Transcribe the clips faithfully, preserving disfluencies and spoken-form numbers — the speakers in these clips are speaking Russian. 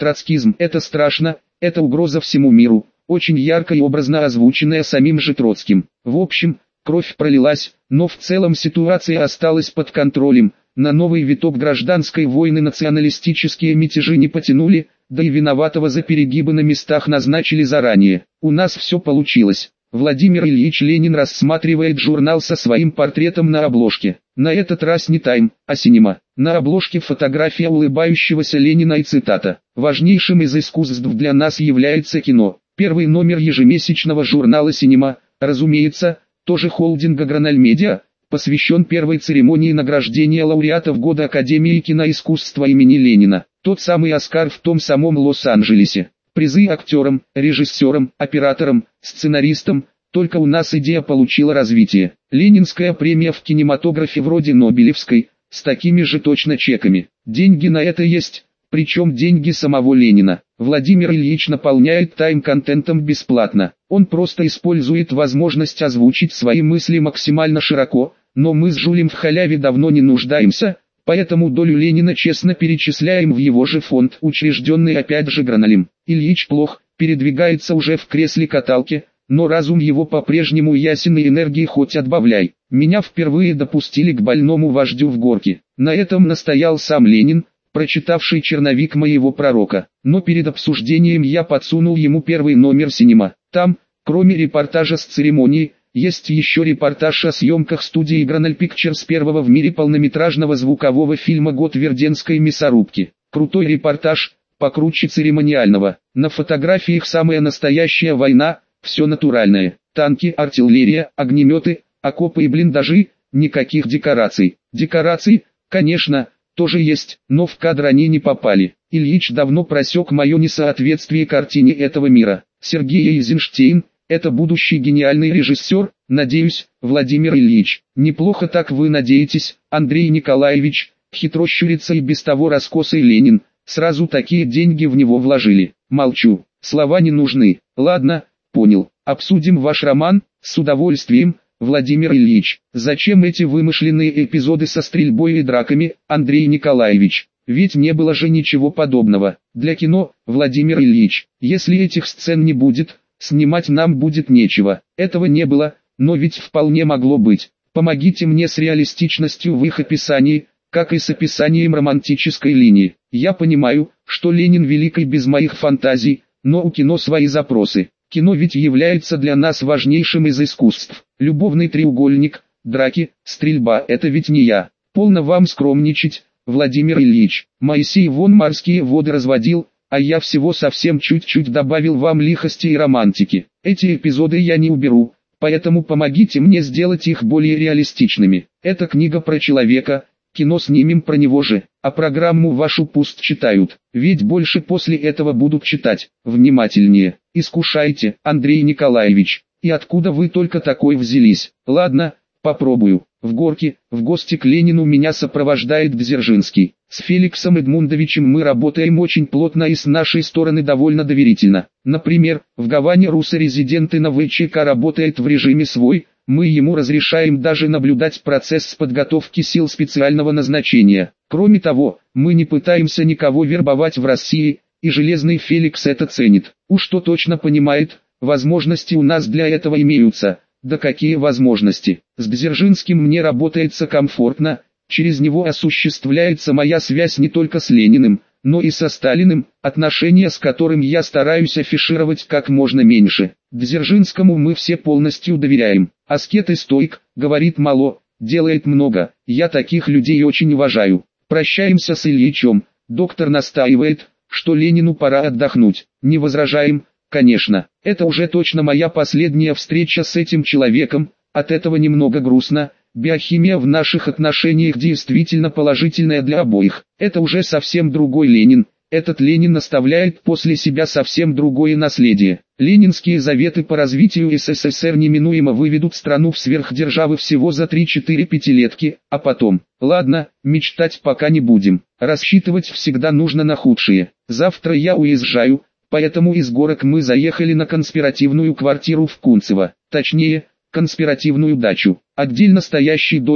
Троцкизм – это страшно, это угроза всему миру, очень ярко и образно озвученная самим же Троцким. В общем, кровь пролилась, но в целом ситуация осталась под контролем. На новый виток гражданской войны националистические мятежи не потянули, да и виноватого за перегибы на местах назначили заранее. У нас все получилось. Владимир Ильич Ленин рассматривает журнал со своим портретом на обложке. На этот раз не Time, а Cinema. На обложке фотография улыбающегося Ленина и цитата: «Важнейшим из искусств для нас является кино». Первый номер ежемесячного журнала Cinema, разумеется, тоже холдинга Гранальмедиа, посвящен первой церемонии награждения лауреатов года Академии киноискусства имени Ленина. Тот самый Оскар в том самом Лос-Анджелесе. Призы актерам, режиссерам, операторам, сценаристам. Только у нас идея получила развитие. Ленинская премия в кинематографе вроде Нобелевской, с такими же точно чеками. Деньги на это есть, причем деньги самого Ленина. Владимир Ильич наполняет Time контентом бесплатно. Он просто использует возможность озвучить свои мысли максимально широко, но мы с Жулем в халяве давно не нуждаемся, поэтому долю Ленина честно перечисляем в его же фонд, учрежденный опять же Граналем. Ильич плох, передвигается уже в кресле-каталке, но разум его по-прежнему ясен и энергии хоть отбавляй. Меня впервые допустили к больному вождю в Горки. На этом настоял сам Ленин, прочитавший черновик моего пророка. Но перед обсуждением я подсунул ему первый номер Cinema. Там, кроме репортажа с церемонии, есть еще репортаж о съемках студии Granal Pictures первого в мире полнометражного звукового фильма «Год Верденской мясорубки». Крутой репортаж, покруче церемониального. На фотографиях самая настоящая война, все натуральное. Танки, артиллерия, огнеметы, окопы и блиндажи, никаких декораций. Декораций, конечно, тоже есть, но в кадр они не попали. Ильич давно просек мое несоответствие картине этого мира. Сергей Эйзенштейн, это будущий гениальный режиссер, надеюсь, Владимир Ильич. Неплохо так вы надеетесь, Андрей Николаевич, хитро щурится и без того раскосый Ленин. Сразу такие деньги в него вложили. Молчу, слова не нужны. Ладно, понял, обсудим ваш роман, с удовольствием, Владимир Ильич. Зачем эти вымышленные эпизоды со стрельбой и драками, Андрей Николаевич? Ведь не было же ничего подобного. Для кино, Владимир Ильич, если этих сцен не будет, снимать нам будет нечего. Этого не было, но ведь вполне могло быть. Помогите мне с реалистичностью в их описании, как и с описанием романтической линии. Я понимаю, что Ленин великий без моих фантазий, но у кино свои запросы. Кино ведь является для нас важнейшим из искусств. Любовный треугольник, драки, стрельба – это ведь не я. Полно вам скромничать, Владимир Ильич. Моисей вон морские воды разводил, а я всего совсем чуть-чуть добавил вам лихости и романтики. Эти эпизоды я не уберу, поэтому помогите мне сделать их более реалистичными. Это книга про человека, кино снимем про него же, а программу вашу пусть читают, ведь больше после этого будут читать. Внимательнее, искушайте, Андрей Николаевич. И откуда вы только такой взялись? Ладно, попробую. В Горке, в гости к Ленину меня сопровождает Дзержинский. С Феликсом Эдмундовичем мы работаем очень плотно и с нашей стороны довольно доверительно. Например, в Гаване руссо-резидент на ВЧК работает в режиме свой, мы ему разрешаем даже наблюдать процесс подготовки сил специального назначения. Кроме того, мы не пытаемся никого вербовать в России, и Железный Феликс это ценит. Уж что точно понимает, возможности у нас для этого имеются. Да какие возможности? С Дзержинским мне работается комфортно, через него осуществляется моя связь не только с Лениным, но и со Сталиным, отношения с которым я стараюсь афишировать как можно меньше. Дзержинскому мы все полностью доверяем. Аскет и стоик, говорит мало, делает много, я таких людей очень уважаю. Прощаемся с Ильичем, доктор настаивает, что Ленину пора отдохнуть. Не возражаем, конечно, это уже точно моя последняя встреча с этим человеком, от этого немного грустно. Биохимия в наших отношениях действительно положительная для обоих. Это уже совсем другой Ленин. Этот Ленин оставляет после себя совсем другое наследие. Ленинские заветы по развитию СССР неминуемо выведут страну в сверхдержавы всего за три-четыре пятилетки, а потом, ладно, мечтать пока не будем. Рассчитывать всегда нужно на худшее. Завтра я уезжаю, поэтому из Горок мы заехали на конспиративную квартиру в Кунцево. Точнее, конспиративную дачу. Отдельно стоящий домик,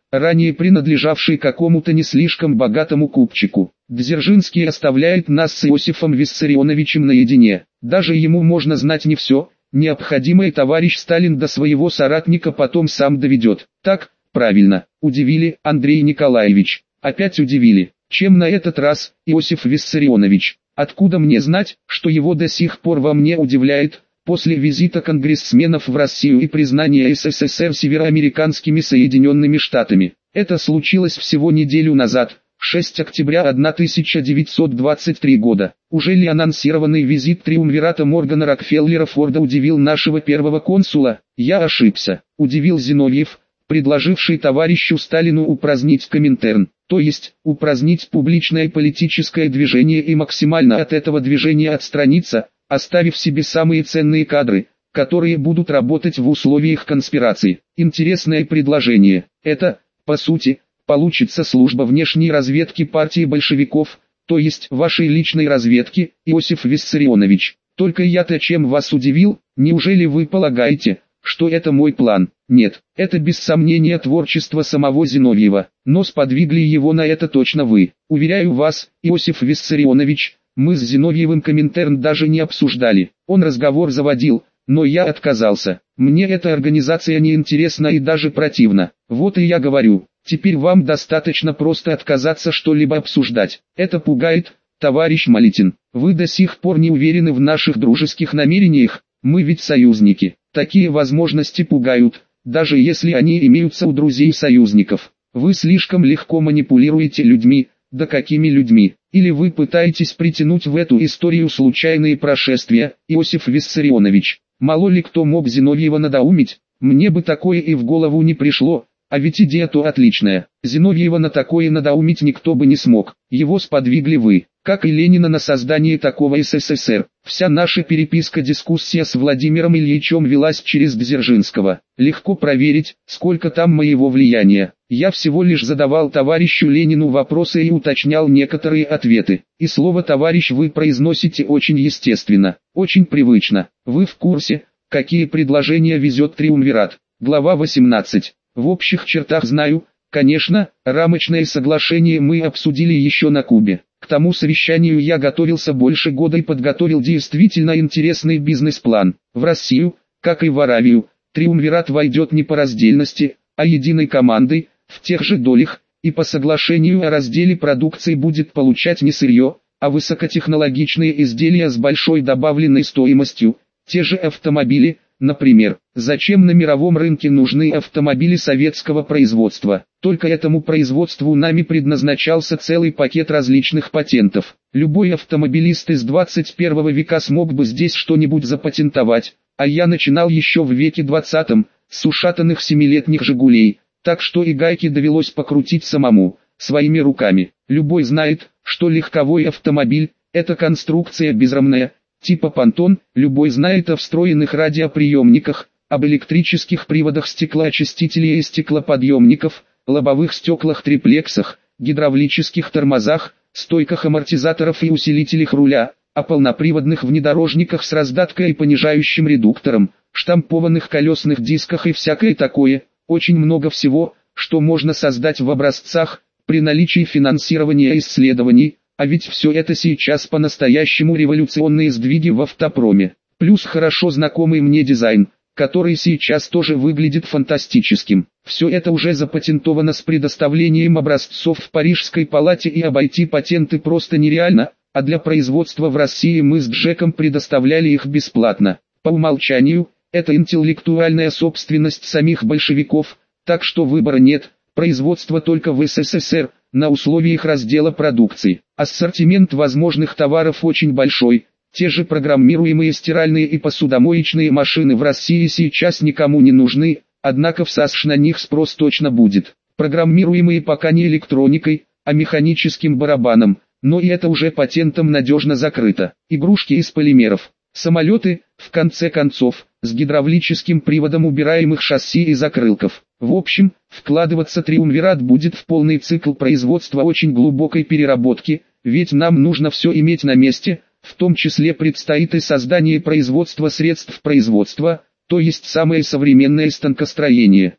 ранее принадлежавший какому-то не слишком богатому купчику. Дзержинский оставляет нас с Иосифом Виссарионовичем наедине. Даже ему можно знать не все, необходимое товарищ Сталин до своего соратника потом сам доведет. Так, правильно, удивили, Андрей Николаевич. Опять удивили. Чем на этот раз, Иосиф Виссарионович? Откуда мне знать, что его до сих пор во мне удивляет? После визита конгрессменов в Россию и признания СССР североамериканскими Соединенными Штатами. Это случилось всего неделю назад, шестого октября тысяча девятьсот двадцать третьего года. Уже ли анонсированный визит триумвирата Моргана Рокфеллера Форда удивил нашего первого консула? Я ошибся. Удивил Зиновьев, предложивший товарищу Сталину упразднить Коминтерн, то есть упразднить публичное политическое движение и максимально от этого движения отстраниться, оставив себе самые ценные кадры, которые будут работать в условиях конспирации. Интересное предложение. Это, по сути, получится служба внешней разведки партии большевиков, то есть вашей личной разведки, Иосиф Виссарионович. Только я-то чем вас удивил? Неужели вы полагаете, что это мой план? Нет, это без сомнения творчество самого Зиновьева, но сподвигли его на это точно вы. Уверяю вас, Иосиф Виссарионович, мы с Зиновьевым Коминтерн даже не обсуждали. Он разговор заводил, но я отказался. Мне эта организация не интересна и даже противна. Вот и я говорю, теперь вам достаточно просто отказаться что-либо обсуждать. Это пугает, товарищ Малитин. Вы до сих пор не уверены в наших дружеских намерениях, мы ведь союзники. Такие возможности пугают, даже если они имеются у друзей-союзников. Вы слишком легко манипулируете людьми. Да какими людьми? Или вы пытаетесь притянуть в эту историю случайные прошествия, Иосиф Виссарионович? Мало ли кто мог Зиновьева надоумить? Мне бы такое и в голову не пришло, а ведь идея-то отличная. Зиновьева на такое надоумить никто бы не смог, его сподвигли вы, как и Ленина на создание такого СССР. Вся наша переписка-дискуссия с Владимиром Ильичем велась через Дзержинского. Легко проверить, сколько там моего влияния. Я всего лишь задавал товарищу Ленину вопросы и уточнял некоторые ответы. И слово «товарищ» вы произносите очень естественно, очень привычно. Вы в курсе, какие предложения везет триумвират? Глава восемнадцать. В общих чертах знаю, конечно, рамочное соглашение мы обсудили еще на Кубе. К тому совещанию я готовился больше года и подготовил действительно интересный бизнес-план. В Россию, как и в Аравию, триумвират войдет не по раздельности, а единой командой, в тех же долях, и по соглашению о разделе продукции будет получать не сырье, а высокотехнологичные изделия с большой добавленной стоимостью, те же автомобили. Например, зачем на мировом рынке нужны автомобили советского производства? Только этому производству нами предназначался целый пакет различных патентов. Любой автомобилист из двадцать первого века смог бы здесь что-нибудь запатентовать, а я начинал еще в веке двадцатом, с ушатанных семилетних «Жигулей», так что и гайки довелось покрутить самому, своими руками. Любой знает, что легковой автомобиль – это конструкция безрамная, типа понтон. Любой знает о встроенных радиоприемниках, об электрических приводах стеклоочистителей и стеклоподъемников, лобовых стеклах-триплексах, гидравлических тормозах, стойках амортизаторов и усилителях руля, о полноприводных внедорожниках с раздаткой и понижающим редуктором, штампованных колесных дисках и всякое такое. Очень много всего, что можно создать в образцах, при наличии финансирования исследований. А ведь все это сейчас по-настоящему революционные сдвиги в автопроме. Плюс хорошо знакомый мне дизайн, который сейчас тоже выглядит фантастическим. Все это уже запатентовано с предоставлением образцов в Парижской палате, и обойти патенты просто нереально, а для производства в России мы с Джеком предоставляли их бесплатно. По умолчанию, это интеллектуальная собственность самих большевиков, так что выбора нет, производство только в СССР, на условиях раздела продукции. Ассортимент возможных товаров очень большой, те же программируемые стиральные и посудомоечные машины в России сейчас никому не нужны, однако в САСШ на них спрос точно будет. Программируемые пока не электроникой, а механическим барабаном, но и это уже патентом надежно закрыто. Игрушки из полимеров, самолеты, в конце концов, с гидравлическим приводом убираемых шасси и закрылков. В общем, вкладываться триумвират будет в полный цикл производства очень глубокой переработки, ведь нам нужно все иметь на месте, в том числе предстоит и создание производства средств производства, то есть самое современное станкостроение.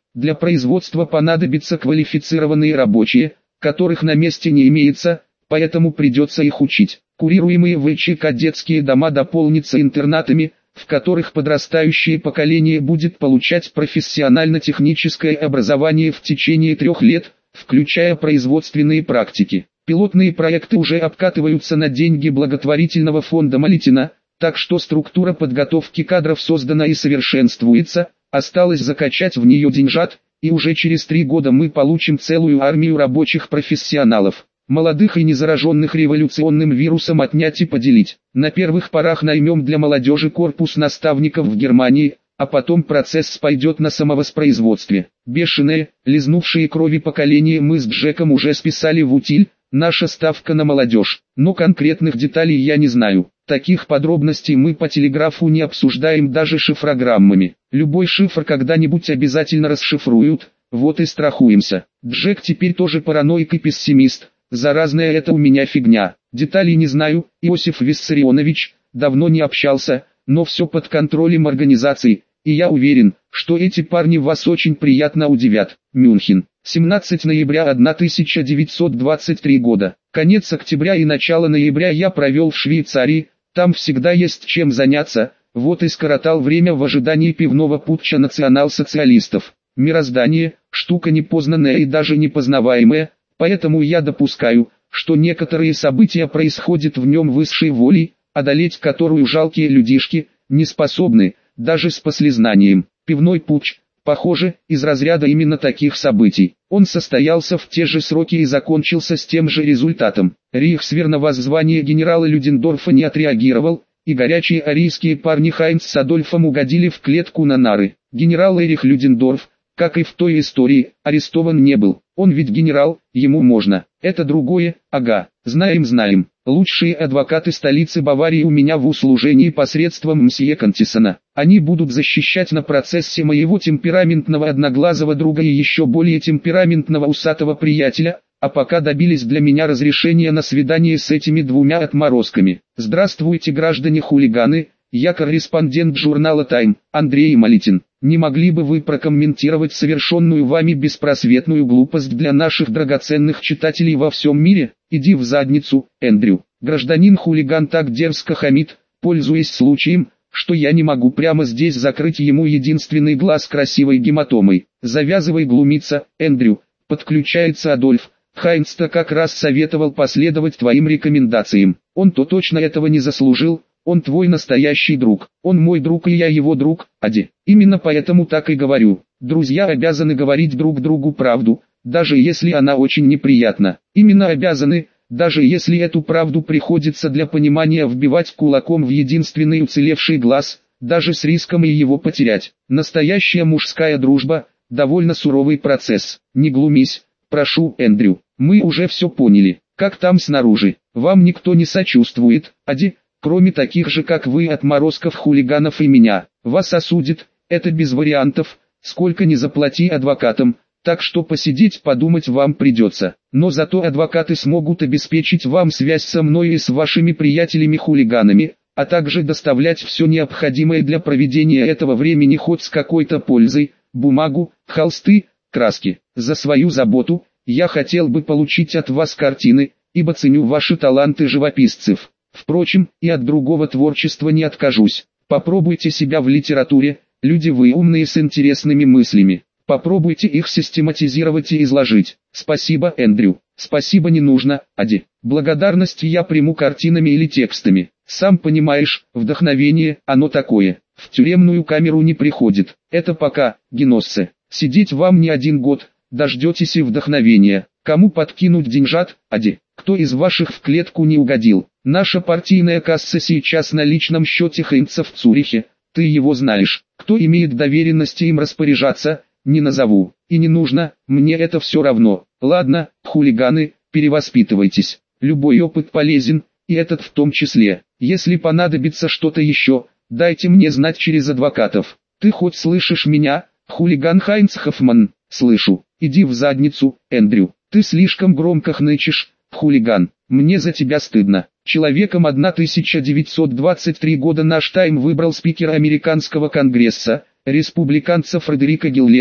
Для производства понадобятся квалифицированные рабочие, которых на месте не имеется, поэтому придется их учить. Курируемые ВЧК детские дома дополнятся интернатами, в которых подрастающее поколение будет получать профессионально-техническое образование в течение трех лет, включая производственные практики. Пилотные проекты уже обкатываются на деньги благотворительного фонда Малитина, так что структура подготовки кадров создана и совершенствуется, осталось закачать в нее деньжат, и уже через три года мы получим целую армию рабочих профессионалов. Молодых и незараженных революционным вирусом отнять и поделить. На первых порах наймем для молодежи корпус наставников в Германии, а потом процесс пойдет на самовоспроизводстве. Бешеное, лизнувшие крови поколение мы с Джеком уже списали в утиль, наша ставка на молодежь. Но конкретных деталей я не знаю. Таких подробностей мы по телеграфу не обсуждаем даже шифрограммами. Любой шифр когда-нибудь обязательно расшифруют, вот и страхуемся. Джек теперь тоже параноик и пессимист. Заразная это у меня фигня. Деталей не знаю, Иосиф Виссарионович, давно не общался, но все под контролем организации, и я уверен, что эти парни вас очень приятно удивят. Мюнхен, семнадцатое ноября тысяча девятьсот двадцать третьего года. Конец октября и начало ноября я провел в Швейцарии, там всегда есть чем заняться, вот и скоротал время в ожидании пивного путча национал-социалистов. Мироздание – штука непознанная и даже непознаваемая, поэтому я допускаю, что некоторые события происходят в нем высшей волей, одолеть которую жалкие людишки не способны, даже с послезнанием. Пивной путч, похоже, из разряда именно таких событий. Он состоялся в те же сроки и закончился с тем же результатом. Рейхсвер на воззвание генерала Людендорфа не отреагировал, и горячие арийские парни Хайнц с Адольфом угодили в клетку на нары. Генерал Эрих Людендорф, как и в той истории, арестован не был. Он ведь генерал, ему можно. Это другое, ага, знаем знаем. Лучшие адвокаты столицы Баварии у меня в услужении посредством мсье Кантисона. Они будут защищать на процессе моего темпераментного одноглазого друга и еще более темпераментного усатого приятеля, а пока добились для меня разрешения на свидание с этими двумя отморозками. Здравствуйте, граждане хулиганы, я корреспондент журнала «Тайм», Андрей Малитин. Не могли бы вы прокомментировать совершенную вами беспросветную глупость для наших драгоценных читателей во всем мире? Иди в задницу, Эндрю. Гражданин-хулиган так дерзко хамит, пользуясь случаем, что я не могу прямо здесь закрыть ему единственный глаз красивой гематомой. Завязывай глумиться, Эндрю. Подключается Адольф. Хайнц-то как раз советовал последовать твоим рекомендациям. Он-то точно этого не заслужил. Он твой настоящий друг. Он мой друг и я его друг, Ади. Именно поэтому так и говорю. Друзья обязаны говорить друг другу правду, даже если она очень неприятна. Именно обязаны, даже если эту правду приходится для понимания вбивать кулаком в единственный уцелевший глаз, даже с риском и его потерять. Настоящая мужская дружба – довольно суровый процесс. Не глумись, прошу, Эндрю. Мы уже все поняли. Как там снаружи? Вам никто не сочувствует, Ади? Кроме таких же как вы отморозков, хулиганов и меня. Вас осудит, это без вариантов, сколько ни заплати адвокатам, так что посидеть подумать вам придется. Но зато адвокаты смогут обеспечить вам связь со мной и с вашими приятелями-хулиганами, а также доставлять все необходимое для проведения этого времени хоть с какой-то пользой, бумагу, холсты, краски. За свою заботу, я хотел бы получить от вас картины, ибо ценю ваши таланты живописцев. Впрочем, и от другого творчества не откажусь. Попробуйте себя в литературе, люди вы умные с интересными мыслями. Попробуйте их систематизировать и изложить. Спасибо, Эндрю. Спасибо не нужно, Ади. Благодарность я приму картинами или текстами. Сам понимаешь, вдохновение, оно такое. В тюремную камеру не приходит. Это пока, геноссы. Сидеть вам не один год, дождетесь и вдохновения. Кому подкинуть деньжат, Ади? Кто из ваших в клетку не угодил? Наша партийная касса сейчас на личном счете Хайнца в Цюрихе, ты его знаешь. Кто имеет доверенности им распоряжаться, не назову. И не нужно, мне это все равно. Ладно, хулиганы, перевоспитывайтесь. Любой опыт полезен, и этот в том числе. Если понадобится что-то еще, дайте мне знать через адвокатов. Ты хоть слышишь меня, хулиган Хайнц Хоффман? Слышу. Иди в задницу, Эндрю. Ты слишком громко хнычешь, хулиган. Мне за тебя стыдно. Человеком тысяча девятьсот двадцать третьего года наш Тайм выбрал спикера американского конгресса, республиканца Фредерика Гиллетта,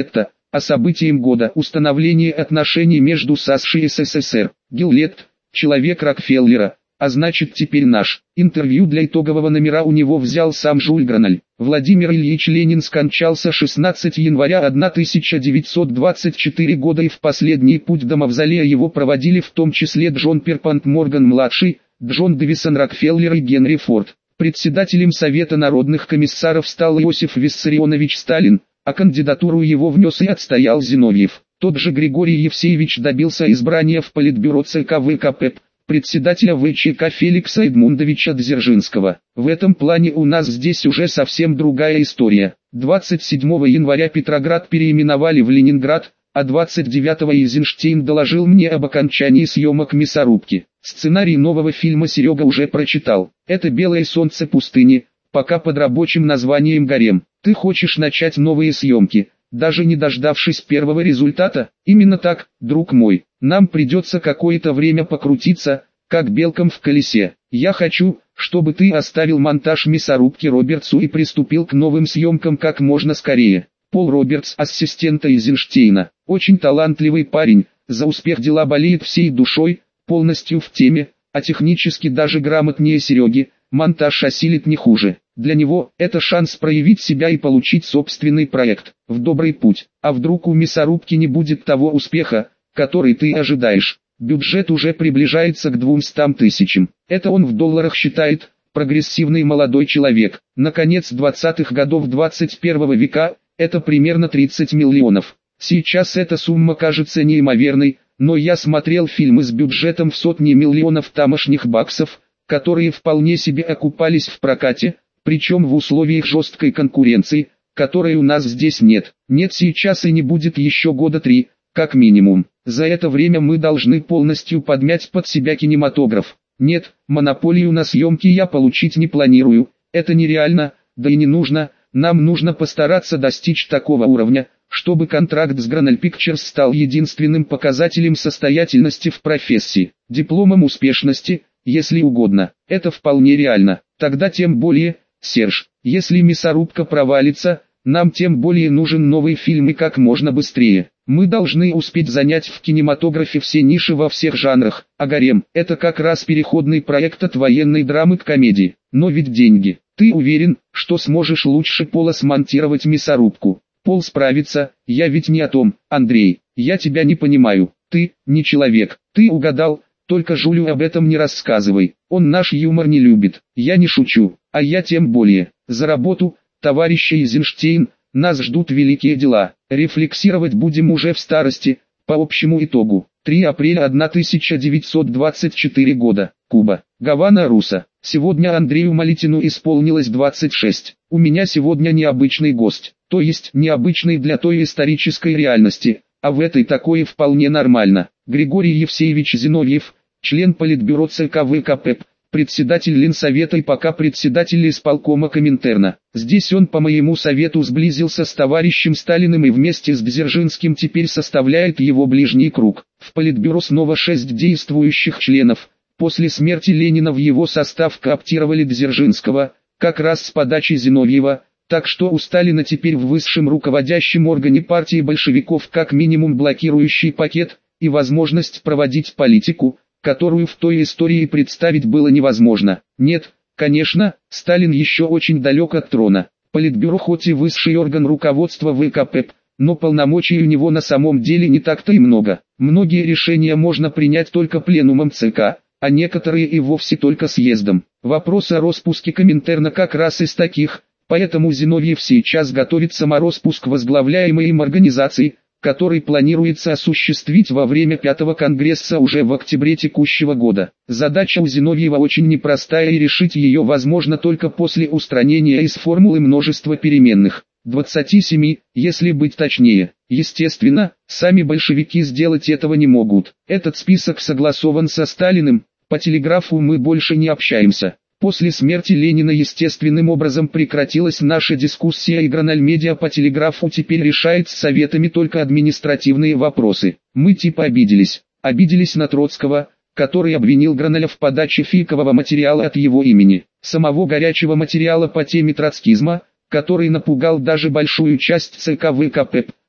А событием года – установление отношений между САСШ и СССР. Гиллетт – человек Рокфеллера, а значит теперь наш. Интервью для итогового номера у него взял сам Жюль Граналь. Владимир Ильич Ленин скончался шестнадцатого января тысяча девятьсот двадцать четвёртого года, и в последний путь до мавзолея его проводили в том числе Джон Перпант Морган-младший, Джон Дэвисон Рокфеллер и Генри Форд. Председателем Совета народных комиссаров стал Иосиф Виссарионович Сталин, а кандидатуру его внес и отстоял Зиновьев. Тот же Григорий Евсеевич добился избрания в Политбюро ЦК ВКП, председателя ВЧК Феликса Эдмундовича Дзержинского. В этом плане у нас здесь уже совсем другая история. двадцать седьмого января Петроград переименовали в Ленинград, а двадцать девятого Эйзенштейн доложил мне об окончании съемок «Мясорубки». Сценарий нового фильма Серега уже прочитал. Это «Белое солнце пустыни», пока под рабочим названием «Гарем». Ты хочешь начать новые съемки, даже не дождавшись первого результата? Именно так, друг мой. Нам придется какое-то время покрутиться, как белкам в колесе. Я хочу, чтобы ты оставил монтаж «Мясорубки» Робертсу и приступил к новым съемкам как можно скорее. Пол Робертс, ассистент Эйзенштейна, очень талантливый парень, за успех дела болеет всей душой, полностью в теме, а технически даже грамотнее Сереги, монтаж осилит не хуже. Для него это шанс проявить себя и получить собственный проект, в добрый путь. А вдруг у «Мясорубки» не будет того успеха, который ты ожидаешь? Бюджет уже приближается к двумстам тысячам. Это он в долларах считает, прогрессивный молодой человек. Наконец двадцатых годов двадцать первого века, это примерно тридцать миллионов. Сейчас эта сумма кажется неимоверной, но я смотрел фильмы с бюджетом в сотни миллионов тамошних баксов, которые вполне себе окупались в прокате, причем в условиях жесткой конкуренции, которой у нас здесь нет. Нет сейчас и не будет еще года три, как минимум. За это время мы должны полностью подмять под себя кинематограф. Нет, монополию на съемки я получить не планирую, это нереально, да и не нужно. Нам нужно постараться достичь такого уровня, чтобы контракт с Granal Pictures стал единственным показателем состоятельности в профессии, дипломом успешности, если угодно. Это вполне реально. Тогда тем более, Серж, если «Мясорубка» провалится, нам тем более нужен новый фильм и как можно быстрее. Мы должны успеть занять в кинематографе все ниши во всех жанрах, а «Гарем» — это как раз переходный проект от военной драмы к комедии. Но ведь деньги. Ты уверен, что сможешь лучше Пола смонтировать «Мясорубку»? Пол справится, я ведь не о том, Андрей, я тебя не понимаю. Ты, не человек, ты угадал, только Жюлю об этом не рассказывай, он наш юмор не любит. Я не шучу, а я тем более. За работу, товарищ Эйзенштейн, нас ждут великие дела. Рефлексировать будем уже в старости, по общему итогу. третьего апреля тысяча девятьсот двадцать четвёртого года, Куба, Гавана, Руса. Сегодня Андрею Малитину исполнилось двадцать шесть. У меня сегодня необычный гость, то есть необычный для той исторической реальности, а в этой такое вполне нормально. Григорий Евсеевич Зиновьев, член Политбюро ЦК ВКП, председатель Ленсовета и пока председатель исполкома Коминтерна. Здесь он по моему совету сблизился с товарищем Сталиным и вместе с Дзержинским теперь составляет его ближний круг. В Политбюро снова шесть действующих членов. После смерти Ленина в его состав кооптировали Дзержинского, как раз с подачи Зиновьева, так что у Сталина теперь в высшем руководящем органе партии большевиков как минимум блокирующий пакет и возможность проводить политику, которую в той истории представить было невозможно. Нет, конечно, Сталин еще очень далек от трона. Политбюро хоть и высший орган руководства ВКП, но полномочий у него на самом деле не так-то и много. Многие решения можно принять только пленумом ЦК, а некоторые и вовсе только съездом. Вопрос о распуске Коминтерна как раз из таких, поэтому Зиновьев сейчас готовит самороспуск возглавляемой им организации, который планируется осуществить во время пятого конгресса уже в октябре текущего года. Задача у Зиновьева очень непростая и решить ее возможно только после устранения из формулы множества переменных. двадцати семи, если быть точнее. Естественно, сами большевики сделать этого не могут. Этот список согласован со Сталиным, по телеграфу мы больше не общаемся. После смерти Ленина естественным образом прекратилась наша дискуссия, и Граналь Медиа по телеграфу теперь решает с советами только административные вопросы. Мы типа обиделись. Обиделись на Троцкого, который обвинил Граналя в подаче фейкового материала от его имени. Самого горячего материала по теме троцкизма, который напугал даже большую часть ЦК ВКП,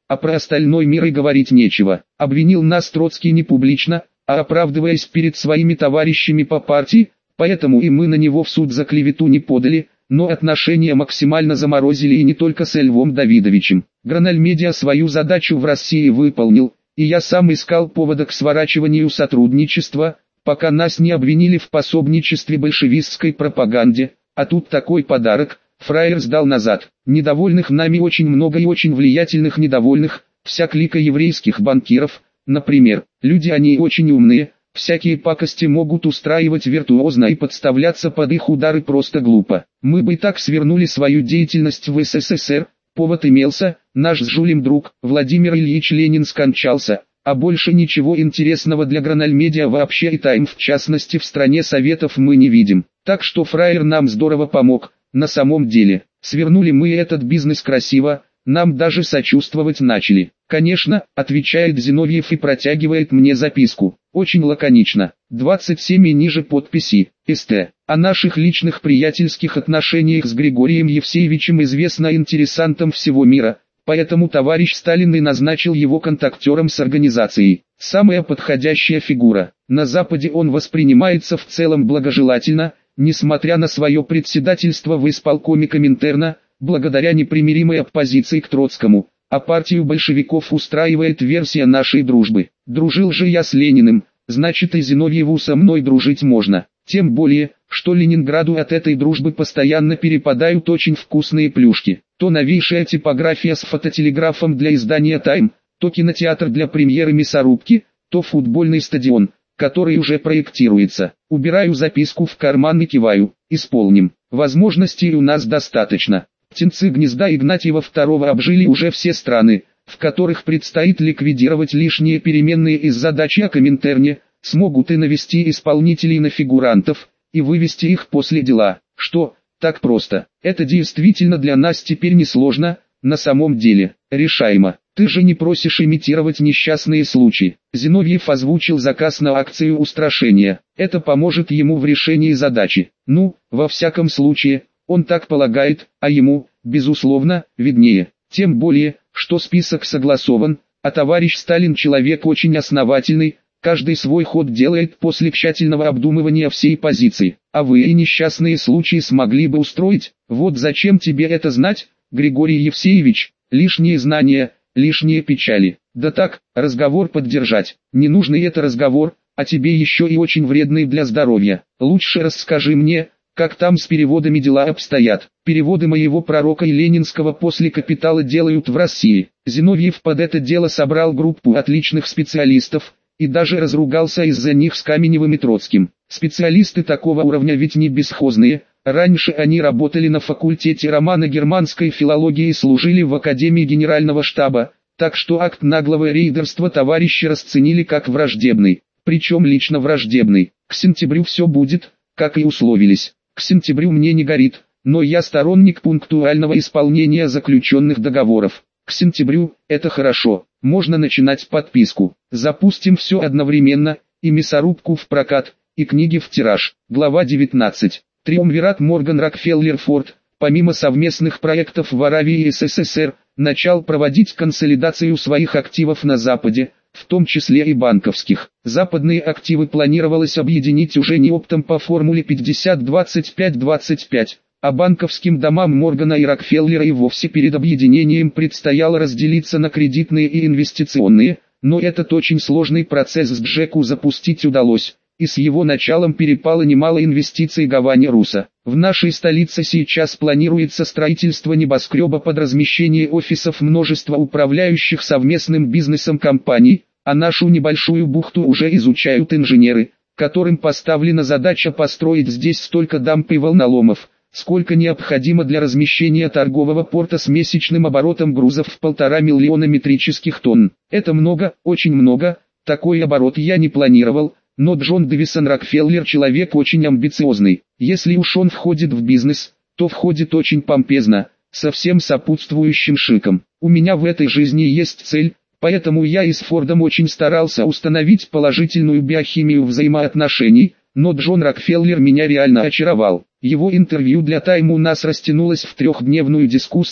а про остальной мир и говорить нечего. Обвинил нас Троцкий не публично, а оправдываясь перед своими товарищами по партии, поэтому и мы на него в суд за клевету не подали, но отношения максимально заморозили, и не только с Львом Давидовичем. Граналь Медиа свою задачу в России выполнил, и я сам искал повода к сворачиванию сотрудничества, пока нас не обвинили в пособничестве большевистской пропаганде, а тут такой подарок, фраер сдал назад. Недовольных нами очень много и очень влиятельных недовольных, вся клика еврейских банкиров, например. Люди они очень умные, всякие пакости могут устраивать виртуозно и подставляться под их удары просто глупо. Мы бы и так свернули свою деятельность в СССР, повод имелся, наш с Жулем друг, Владимир Ильич Ленин скончался, а больше ничего интересного для Граналь Медиа вообще и Тайм в частности в стране советов мы не видим. Так что фраер нам здорово помог, на самом деле. Свернули мы этот бизнес красиво, нам даже сочувствовать начали. Конечно, отвечает Зиновьев и протягивает мне записку. Очень лаконично. двадцать семь и ниже подписи. СТ. О наших личных приятельских отношениях с Григорием Евсеевичем известно интересантам всего мира, поэтому товарищ Сталин и назначил его контактером с организацией. Самая подходящая фигура. На Западе он воспринимается в целом благожелательно, несмотря на свое председательство в исполкоме Коминтерна, благодаря непримиримой оппозиции к Троцкому, а партию большевиков устраивает версия нашей дружбы. Дружил же я с Лениным, значит и Зиновьеву со мной дружить можно. Тем более, что Ленинграду от этой дружбы постоянно перепадают очень вкусные плюшки. То новейшая типография с фототелеграфом для издания «Тайм», то кинотеатр для премьеры «Мясорубки», то футбольный стадион, который уже проектируется. Убираю записку в карман и киваю. Исполним. Возможностей у нас достаточно. Птенцы гнезда Игнатьева второго обжили уже все страны, в которых предстоит ликвидировать лишние переменные из задачи о Коминтерне, смогут и навести исполнителей на фигурантов, и вывести их после дела. Что, так просто? Это действительно для нас теперь несложно, на самом деле, решаемо. Ты же не просишь имитировать несчастные случаи. Зиновьев озвучил заказ на акцию устрашения. Это поможет ему в решении задачи. Ну, во всяком случае, он так полагает, а ему, безусловно, виднее. Тем более, что список согласован, а товарищ Сталин человек очень основательный, каждый свой ход делает после тщательного обдумывания всей позиции. А вы и несчастные случаи смогли бы устроить? Вот зачем тебе это знать, Григорий Евсеевич? Лишние знания, лишние печали. Да так, разговор поддержать. Ненужный это разговор, а тебе еще и очень вредный для здоровья. Лучше расскажи мне, как там с переводами дела обстоят. Переводы моего пророка и ленинского после «Капитала» делают в России. Зиновьев под это дело собрал группу отличных специалистов, и даже разругался из-за них с Каменевым и Троцким. Специалисты такого уровня ведь не бесхозные. Раньше они работали на факультете романо-германской филологии и служили в Академии Генерального штаба, так что акт наглого рейдерства товарищи расценили как враждебный, причем лично враждебный. К сентябрю все будет, как и условились. К сентябрю мне не горит, но я сторонник пунктуального исполнения заключенных договоров. К сентябрю, это хорошо, можно начинать подписку. Запустим все одновременно, и «Мясорубку» в прокат, и книги в тираж. Глава девятнадцать. Триумвират Морган-Рокфеллер-Форд, помимо совместных проектов в Аравии и СССР, начал проводить консолидацию своих активов на Западе, в том числе и банковских. Западные активы планировалось объединить уже не оптом по формуле пятьдесят двадцать пять двадцать пять, а банковским домам Моргана и Рокфеллера и вовсе перед объединением предстояло разделиться на кредитные и инвестиционные, но этот очень сложный процесс с Джеку запустить удалось, и с его началом перепало немало инвестиций Гавани Руса. В нашей столице сейчас планируется строительство небоскреба под размещение офисов множества управляющих совместным бизнесом компаний, а нашу небольшую бухту уже изучают инженеры, которым поставлена задача построить здесь столько дамб и волноломов, сколько необходимо для размещения торгового порта с месячным оборотом грузов в полтора миллиона метрических тонн. Это много, очень много, такой оборот я не планировал. Но Джон Дэвисон Рокфеллер человек очень амбициозный. Если уж он входит в бизнес, то входит очень помпезно, со всем сопутствующим шиком. У меня в этой жизни есть цель, поэтому я и с Фордом очень старался установить положительную биохимию взаимоотношений, но Джон Рокфеллер меня реально очаровал. Его интервью для Тайм у нас растянулось в трехдневную дискуссию,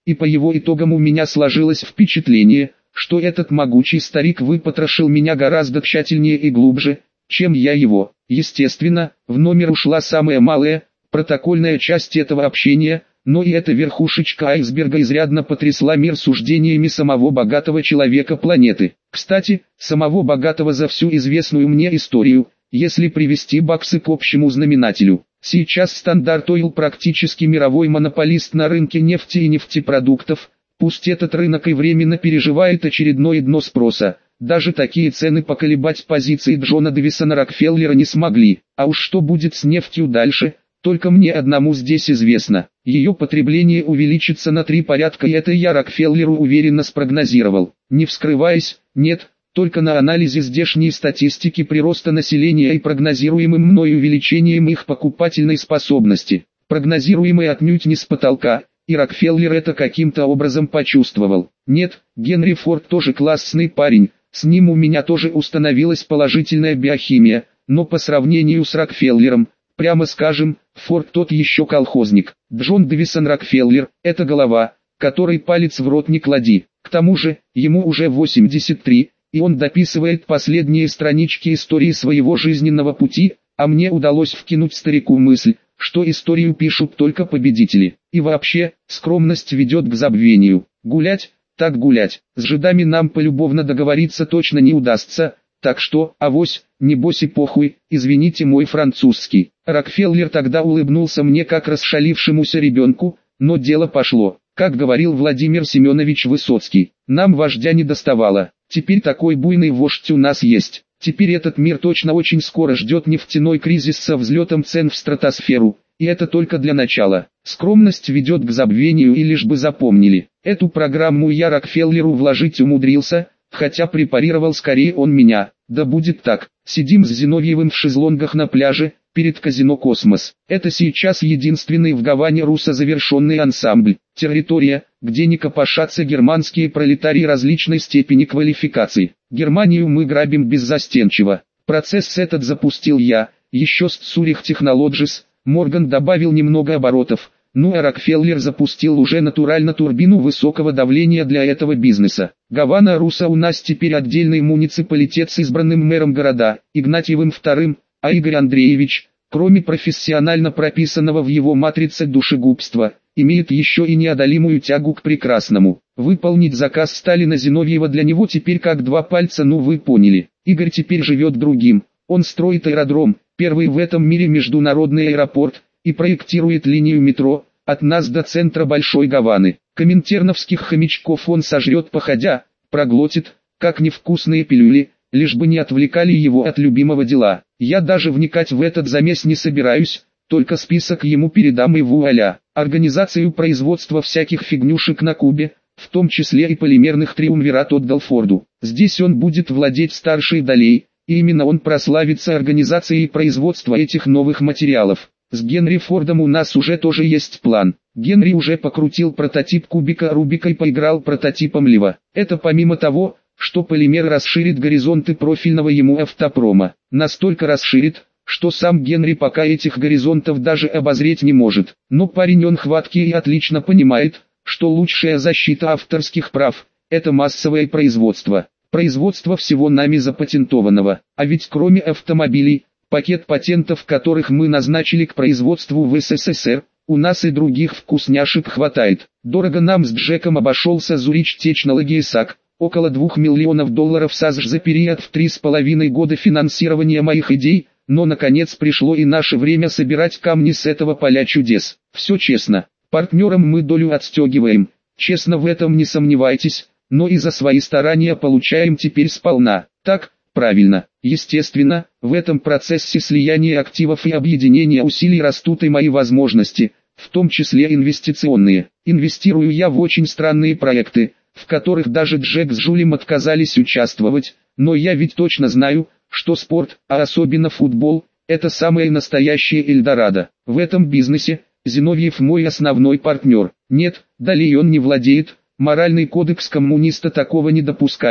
и по его итогам у меня сложилось впечатление, что этот могучий старик выпотрошил меня гораздо тщательнее и глубже, чем я его. Естественно, в номер ушла самая малая, протокольная часть этого общения, но и эта верхушечка айсберга изрядно потрясла мир суждениями самого богатого человека планеты. Кстати, самого богатого за всю известную мне историю, если привести баксы к общему знаменателю. Сейчас Стандарт Ойл практически мировой монополист на рынке нефти и нефтепродуктов, пусть этот рынок и временно переживает очередное дно спроса. Даже такие цены поколебать позиции Джона Дэвисона Рокфеллера не смогли. А уж что будет с нефтью дальше, только мне одному здесь известно. Ее потребление увеличится на три порядка, и это я Рокфеллеру уверенно спрогнозировал. Не вскрываясь, нет, только на анализе здешней статистики прироста населения и прогнозируемым мной увеличением их покупательной способности. Прогнозируемой отнюдь не с потолка, и Рокфеллер это каким-то образом почувствовал. Нет, Генри Форд тоже классный парень. С ним у меня тоже установилась положительная биохимия, но по сравнению с Рокфеллером, прямо скажем, Форд тот еще колхозник. Джон Дэвисон Рокфеллер – это голова, которой палец в рот не клади. К тому же, ему уже восемьдесят три, и он дописывает последние странички истории своего жизненного пути, а мне удалось вкинуть старику мысль, что историю пишут только победители. И вообще, скромность ведет к забвению. Гулять? Так гулять. С жидами нам полюбовно договориться точно не удастся, так что, авось, небось и похуй, извините мой французский. Рокфеллер тогда улыбнулся мне как расшалившемуся ребенку, но дело пошло. Как говорил Владимир Семенович Высоцкий, нам вождя не доставало, теперь такой буйный вождь у нас есть. Теперь этот мир точно очень скоро ждет нефтяной кризис со взлетом цен в стратосферу. И это только для начала. Скромность ведет к забвению, и лишь бы запомнили. Эту программу я Рокфеллеру вложить умудрился, хотя препарировал скорее он меня. Да будет так. Сидим с Зиновьевым в шезлонгах на пляже, перед казино «Космос». Это сейчас единственный в Гаване руссо-завершенный ансамбль. Территория, где не копошатся германские пролетарии различной степени квалификации. Германию мы грабим беззастенчиво. Процесс этот запустил я, еще с Zurich Technologies. Морган добавил немного оборотов, ну а Рокфеллер запустил уже натурально турбину высокого давления для этого бизнеса. Гавана Руса у нас теперь отдельный муниципалитет с избранным мэром города, Игнатьевым вторым, а Игорь Андреевич, кроме профессионально прописанного в его матрице душегубства, имеет еще и неодолимую тягу к прекрасному. Выполнить заказ Сталина Зиновьева для него теперь как два пальца, ну вы поняли. Игорь теперь живет другим, он строит аэродром, первый в этом мире международный аэропорт, и проектирует линию метро, от нас до центра Большой Гаваны. Коминтерновских хомячков он сожрет походя, проглотит, как невкусные пилюли, лишь бы не отвлекали его от любимого дела. Я даже вникать в этот замес не собираюсь, только список ему передам и вуаля. Организацию производства всяких фигнюшек на Кубе, в том числе и полимерных триумвират отдал Форду. Здесь он будет владеть старшей долей, и именно он прославится организацией производства этих новых материалов. С Генри Фордом у нас уже тоже есть план. Генри уже покрутил прототип кубика Рубика и поиграл прототипом Лива. Это помимо того, что полимер расширит горизонты профильного ему автопрома. Настолько расширит, что сам Генри пока этих горизонтов даже обозреть не может. Но парень он хваткий и отлично понимает, что лучшая защита авторских прав – это массовое производство. Производство всего нами запатентованного. А ведь кроме автомобилей, пакет патентов которых мы назначили к производству в СССР, у нас и других вкусняшек хватает. Дорого нам с Джеком обошелся Zurich Technologies эй си эй, около двух миллионов долларов САЖ за период в три с половиной года финансирования моих идей, но наконец пришло и наше время собирать камни с этого поля чудес. Все честно, партнерам мы долю отстегиваем, честно в этом не сомневайтесь, но и за свои старания получаем теперь сполна. Так, правильно, естественно, в этом процессе слияния активов и объединения усилий растут и мои возможности, в том числе инвестиционные. Инвестирую я в очень странные проекты, в которых даже Джек с Жулем отказались участвовать, но я ведь точно знаю, что спорт, а особенно футбол, это самое настоящее Эльдорадо. В этом бизнесе Зиновьев мой основной партнер. Нет, долей он не владеет, моральный кодекс коммуниста такого не допускает,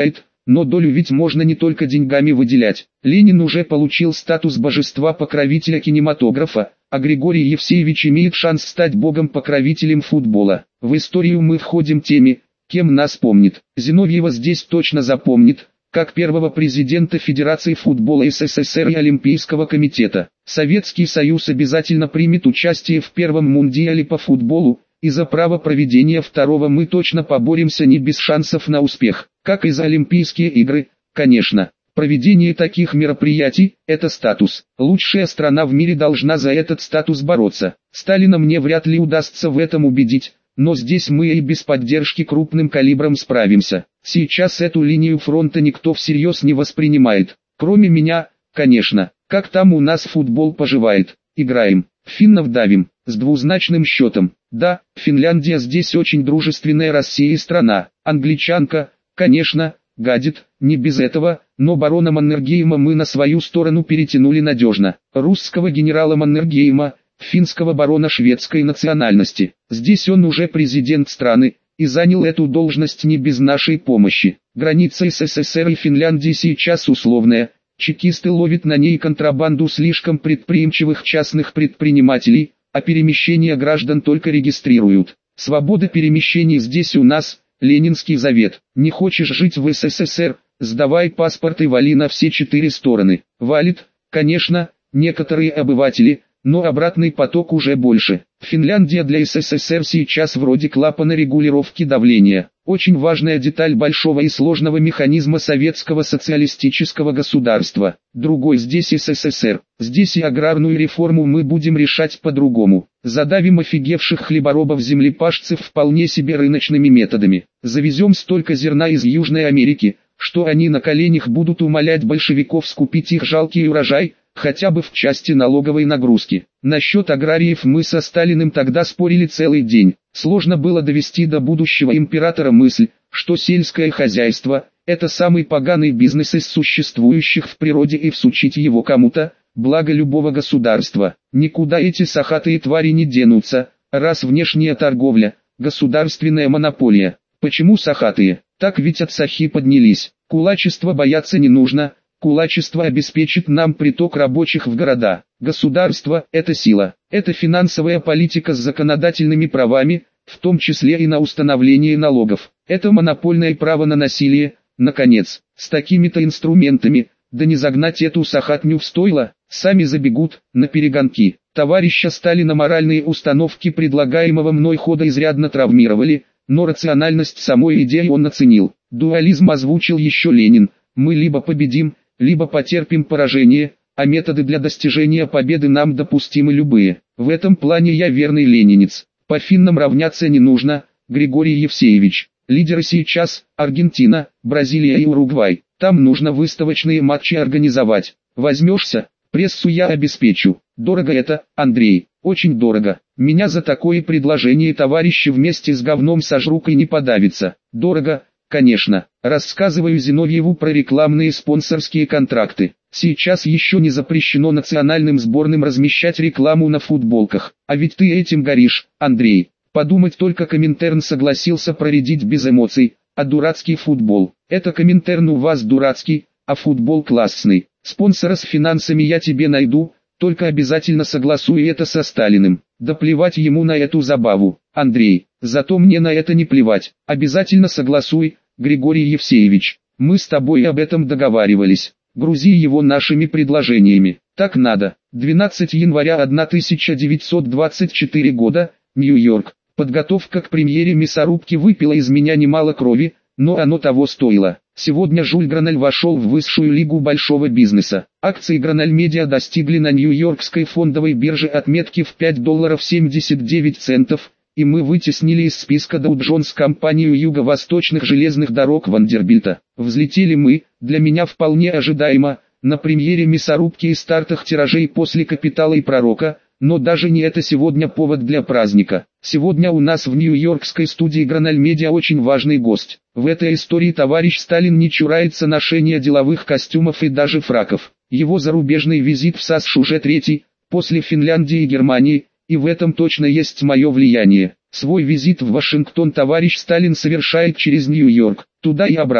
но долю ведь можно не только деньгами выделять. Ленин уже получил статус божества-покровителя кинематографа, а Григорий Евсеевич имеет шанс стать богом-покровителем футбола. В историю мы входим теми, кем нас помнит. Зиновьева здесь точно запомнит, как первого президента Федерации футбола СССР и Олимпийского комитета. Советский Союз обязательно примет участие в первом мундиале по футболу, и за право проведения второго мы точно поборемся не без шансов на успех. Как и за Олимпийские игры, конечно. Проведение таких мероприятий – это статус. Лучшая страна в мире должна за этот статус бороться. Сталина мне вряд ли удастся в этом убедить, но здесь мы и без поддержки крупным калибром справимся. Сейчас эту линию фронта никто всерьез не воспринимает. Кроме меня, конечно. Как там у нас футбол поживает? Играем. Финнов давим. С двузначным счетом. Да, Финляндия здесь очень дружественная России страна. Англичанка, конечно, гадит, не без этого, но барона Маннергейма мы на свою сторону перетянули надежно. Русского генерала Маннергейма, финского барона шведской национальности. Здесь он уже президент страны, и занял эту должность не без нашей помощи. Граница СССР и Финляндии сейчас условная. Чекисты ловят на ней контрабанду слишком предприимчивых частных предпринимателей, а перемещение граждан только регистрируют. Свобода перемещений здесь у нас – Ленинский завет. Не хочешь жить в СССР, сдавай паспорт и вали на все четыре стороны. Валит, конечно, некоторые обыватели, но обратный поток уже больше. Финляндия для СССР сейчас вроде клапана регулировки давления. Очень важная деталь большого и сложного механизма советского социалистического государства. Другой здесь СССР. Здесь и аграрную реформу мы будем решать по-другому. Задавим офигевших хлеборобов-землепашцев вполне себе рыночными методами. Завезем столько зерна из Южной Америки, что они на коленях будут умолять большевиков скупить их жалкий урожай, хотя бы в части налоговой нагрузки. Насчет аграриев мы со Сталиным тогда спорили целый день. Сложно было довести до будущего императора мысль, что сельское хозяйство – это самый поганый бизнес из существующих в природе, и всучить его кому-то – благо любого государства. Никуда эти сахатые твари не денутся, раз внешняя торговля – государственная монополия. Почему сахатые? Так ведь от сахи поднялись. Кулачества бояться не нужно. Кулачество обеспечит нам приток рабочих в города. Государство – это сила, это финансовая политика с законодательными правами, в том числе и на установление налогов. Это монопольное право на насилие, наконец. С такими-то инструментами, да не загнать эту сахатню в стойло, сами забегут на перегонки. Товарища Сталина моральные установки предлагаемого мной хода изрядно травмировали, но рациональность самой идеи он оценил. Дуализм озвучил еще Ленин. Мы либо победим, либо потерпим поражение, а методы для достижения победы нам допустимы любые. В этом плане я верный ленинец. По финнам равняться не нужно, Григорий Евсеевич. Лидеры сейчас – Аргентина, Бразилия и Уругвай. Там нужно выставочные матчи организовать. Возьмешься? Прессу я обеспечу. Дорого это, Андрей, очень дорого. Меня за такое предложение товарищи вместе с говном сожрут и не подавится. Дорого, конечно. Рассказываю Зиновьеву про рекламные спонсорские контракты. Сейчас еще не запрещено национальным сборным размещать рекламу на футболках. А ведь ты этим горишь, Андрей. Подумать только, Коминтерн согласился проредить без эмоций, а дурацкий футбол. Это Коминтерн у вас дурацкий, а футбол классный. Спонсора с финансами я тебе найду, только обязательно согласуй это со Сталиным. Да плевать ему на эту забаву, Андрей. Зато мне на это не плевать. Обязательно согласуй, Григорий Евсеевич. Мы с тобой об этом договаривались. Грузи его нашими предложениями. Так надо. двенадцатого января тысяча девятьсот двадцать четвёртого года, Нью-Йорк. Подготовка к премьере «Мясорубки» выпила из меня немало крови, но оно того стоило. Сегодня Жюль Граналь вошел в высшую лигу большого бизнеса. Акции Граналь Медиа достигли на Нью-Йоркской фондовой бирже отметки в пять долларов семьдесят девять центов, и мы вытеснили из списка Dow Jones компанию юго-восточных железных дорог Вандербильта. Взлетели мы, для меня вполне ожидаемо, на премьере «Мясорубки» и стартах тиражей после «Капитала» и «Пророка», но даже не это сегодня повод для праздника. Сегодня у нас в нью-йоркской студии Граналь Медиа очень важный гость. В этой истории товарищ Сталин не чурается ношения деловых костюмов и даже фраков. Его зарубежный визит в САСШ уже третий, после Финляндии и Германии, и в этом точно есть мое влияние. Свой визит в Вашингтон товарищ Сталин совершает через Нью-Йорк, туда и обратно.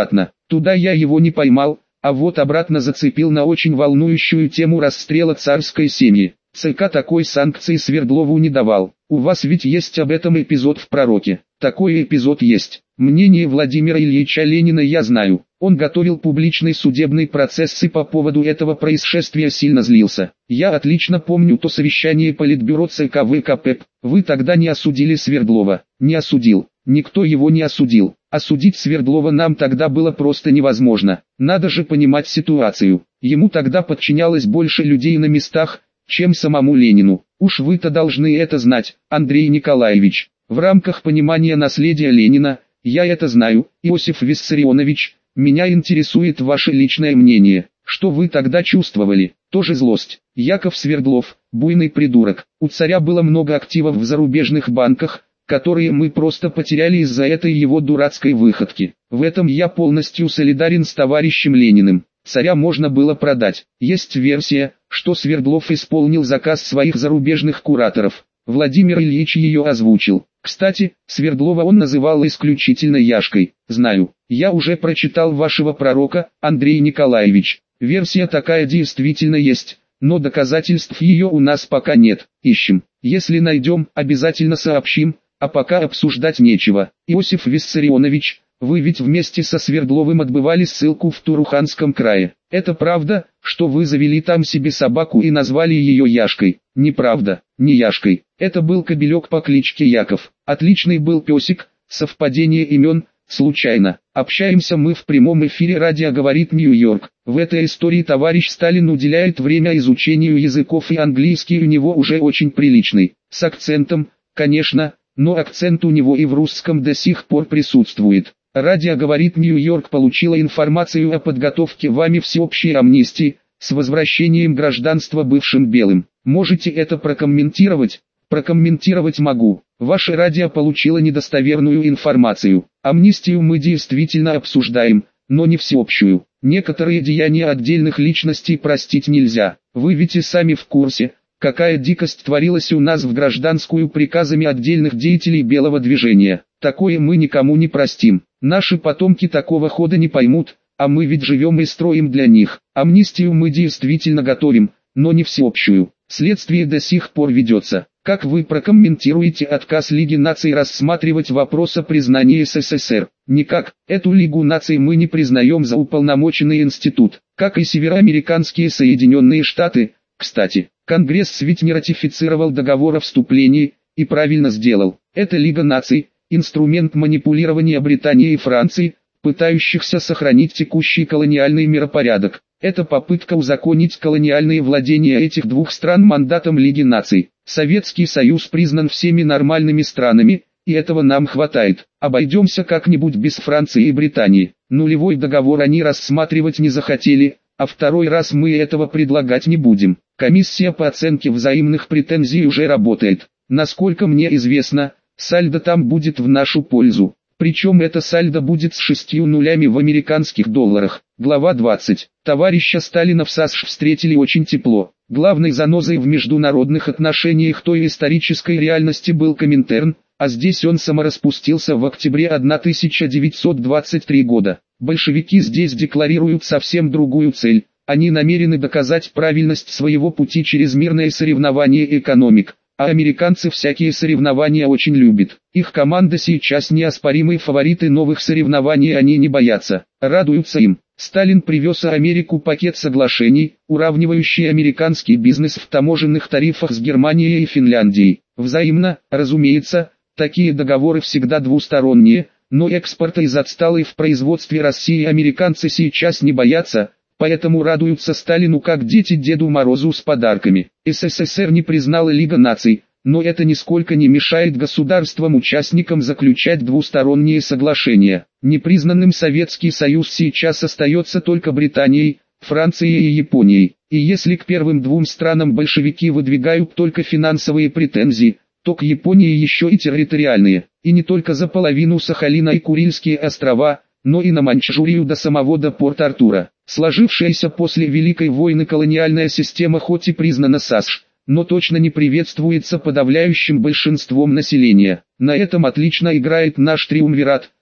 Туда я его не поймал, а вот обратно зацепил на очень волнующую тему расстрела царской семьи. ЦК такой санкции Свердлову не давал. У вас ведь есть об этом эпизод в «Пророке». Такой эпизод есть. Мнение Владимира Ильича Ленина я знаю. Он готовил публичный судебный процесс и по поводу этого происшествия сильно злился. Я отлично помню то совещание Политбюро ЦК ВКП. Вы тогда не осудили Свердлова. Не осудил. Никто его не осудил. Осудить Свердлова нам тогда было просто невозможно. Надо же понимать ситуацию. Ему тогда подчинялось больше людей на местах, чем самому Ленину. Уж вы-то должны это знать, Андрей Николаевич. В рамках понимания наследия Ленина, я это знаю, Иосиф Виссарионович, меня интересует ваше личное мнение. Что вы тогда чувствовали? Тоже злость. Яков Свердлов, буйный придурок. У царя было много активов в зарубежных банках, которые мы просто потеряли из-за этой его дурацкой выходки. В этом я полностью солидарен с товарищем Лениным. Царя можно было продать. Есть версия, что Свердлов исполнил заказ своих зарубежных кураторов. Владимир Ильич ее озвучил. Кстати, Свердлова он называл исключительно Яшкой. Знаю, я уже прочитал вашего пророка, Андрей Николаевич. Версия такая действительно есть, но доказательств ее у нас пока нет. Ищем. Если найдем, обязательно сообщим, а пока обсуждать нечего. Иосиф Виссарионович, вы ведь вместе со Свердловым отбывали ссылку в Туруханском крае. Это правда, что вы завели там себе собаку и назвали ее Яшкой? Неправда, не Яшкой. Это был кобелек по кличке Яков. Отличный был песик, совпадение имен, случайно. Общаемся мы в прямом эфире радио «Говорит Нью-Йорк». В этой истории товарищ Сталин уделяет время изучению языков, и английский у него уже очень приличный. С акцентом, конечно, но акцент у него и в русском до сих пор присутствует. Радио «Говорит Нью-Йорк» получила информацию о подготовке вами всеобщей амнистии, с возвращением гражданства бывшим белым. Можете это прокомментировать? Прокомментировать могу. Ваше радио получило недостоверную информацию. Амнистию мы действительно обсуждаем, но не всеобщую. Некоторые деяния отдельных личностей простить нельзя. Вы ведь и сами в курсе, какая дикость творилась у нас в гражданскую приказами отдельных деятелей белого движения. Такое мы никому не простим. Наши потомки такого хода не поймут, а мы ведь живем и строим для них. Амнистию мы действительно готовим, но не всеобщую. Следствие до сих пор ведется. Как вы прокомментируете отказ Лиги наций рассматривать вопрос о признании СССР? Никак. Эту Лигу наций мы не признаем за уполномоченный институт, как и североамериканские Соединенные Штаты. Кстати, Конгресс ведь не ратифицировал договор о вступлении, и правильно сделал. Это Лига наций, инструмент манипулирования Британии и Франции, пытающихся сохранить текущий колониальный миропорядок. Это попытка узаконить колониальные владения этих двух стран мандатом Лиги наций. Советский Союз признан всеми нормальными странами, и этого нам хватает. Обойдемся как-нибудь без Франции и Британии. Нулевой договор они рассматривать не захотели, а второй раз мы этого предлагать не будем. Комиссия по оценке взаимных претензий уже работает. Насколько мне известно, сальдо там будет в нашу пользу. Причем это сальдо будет с шестью нулями в американских долларах. Глава двадцать. Товарища Сталина в САСШ встретили очень тепло. Главной занозой в международных отношениях той исторической реальности был Коминтерн, а здесь он самораспустился в октябре тысяча девятьсот двадцать третьего года. Большевики здесь декларируют совсем другую цель. Они намерены доказать правильность своего пути через мирное соревнование экономик. А американцы всякие соревнования очень любят. Их команда сейчас неоспоримые фавориты новых соревнований, они не боятся, радуются им. Сталин привез Америку пакет соглашений, уравнивающий американский бизнес в таможенных тарифах с Германией и Финляндией. Взаимно, разумеется, такие договоры всегда двусторонние, но экспорта из отсталой в производстве России американцы сейчас не боятся. Поэтому радуются Сталину как дети Деду Морозу с подарками. СССР не признала Лига наций, но это нисколько не мешает государствам-участникам заключать двусторонние соглашения. Непризнанным Советский Союз сейчас остается только Британией, Францией и Японией. И если к первым двум странам большевики выдвигают только финансовые претензии, то к Японии еще и территориальные. И не только за половину Сахалина и Курильские острова, но и на Маньчжурию до самого до Порт-Артура. Сложившаяся после Великой войны колониальная система хоть и признана САСШ, но точно не приветствуется подавляющим большинством населения. На этом отлично играет наш триумвират,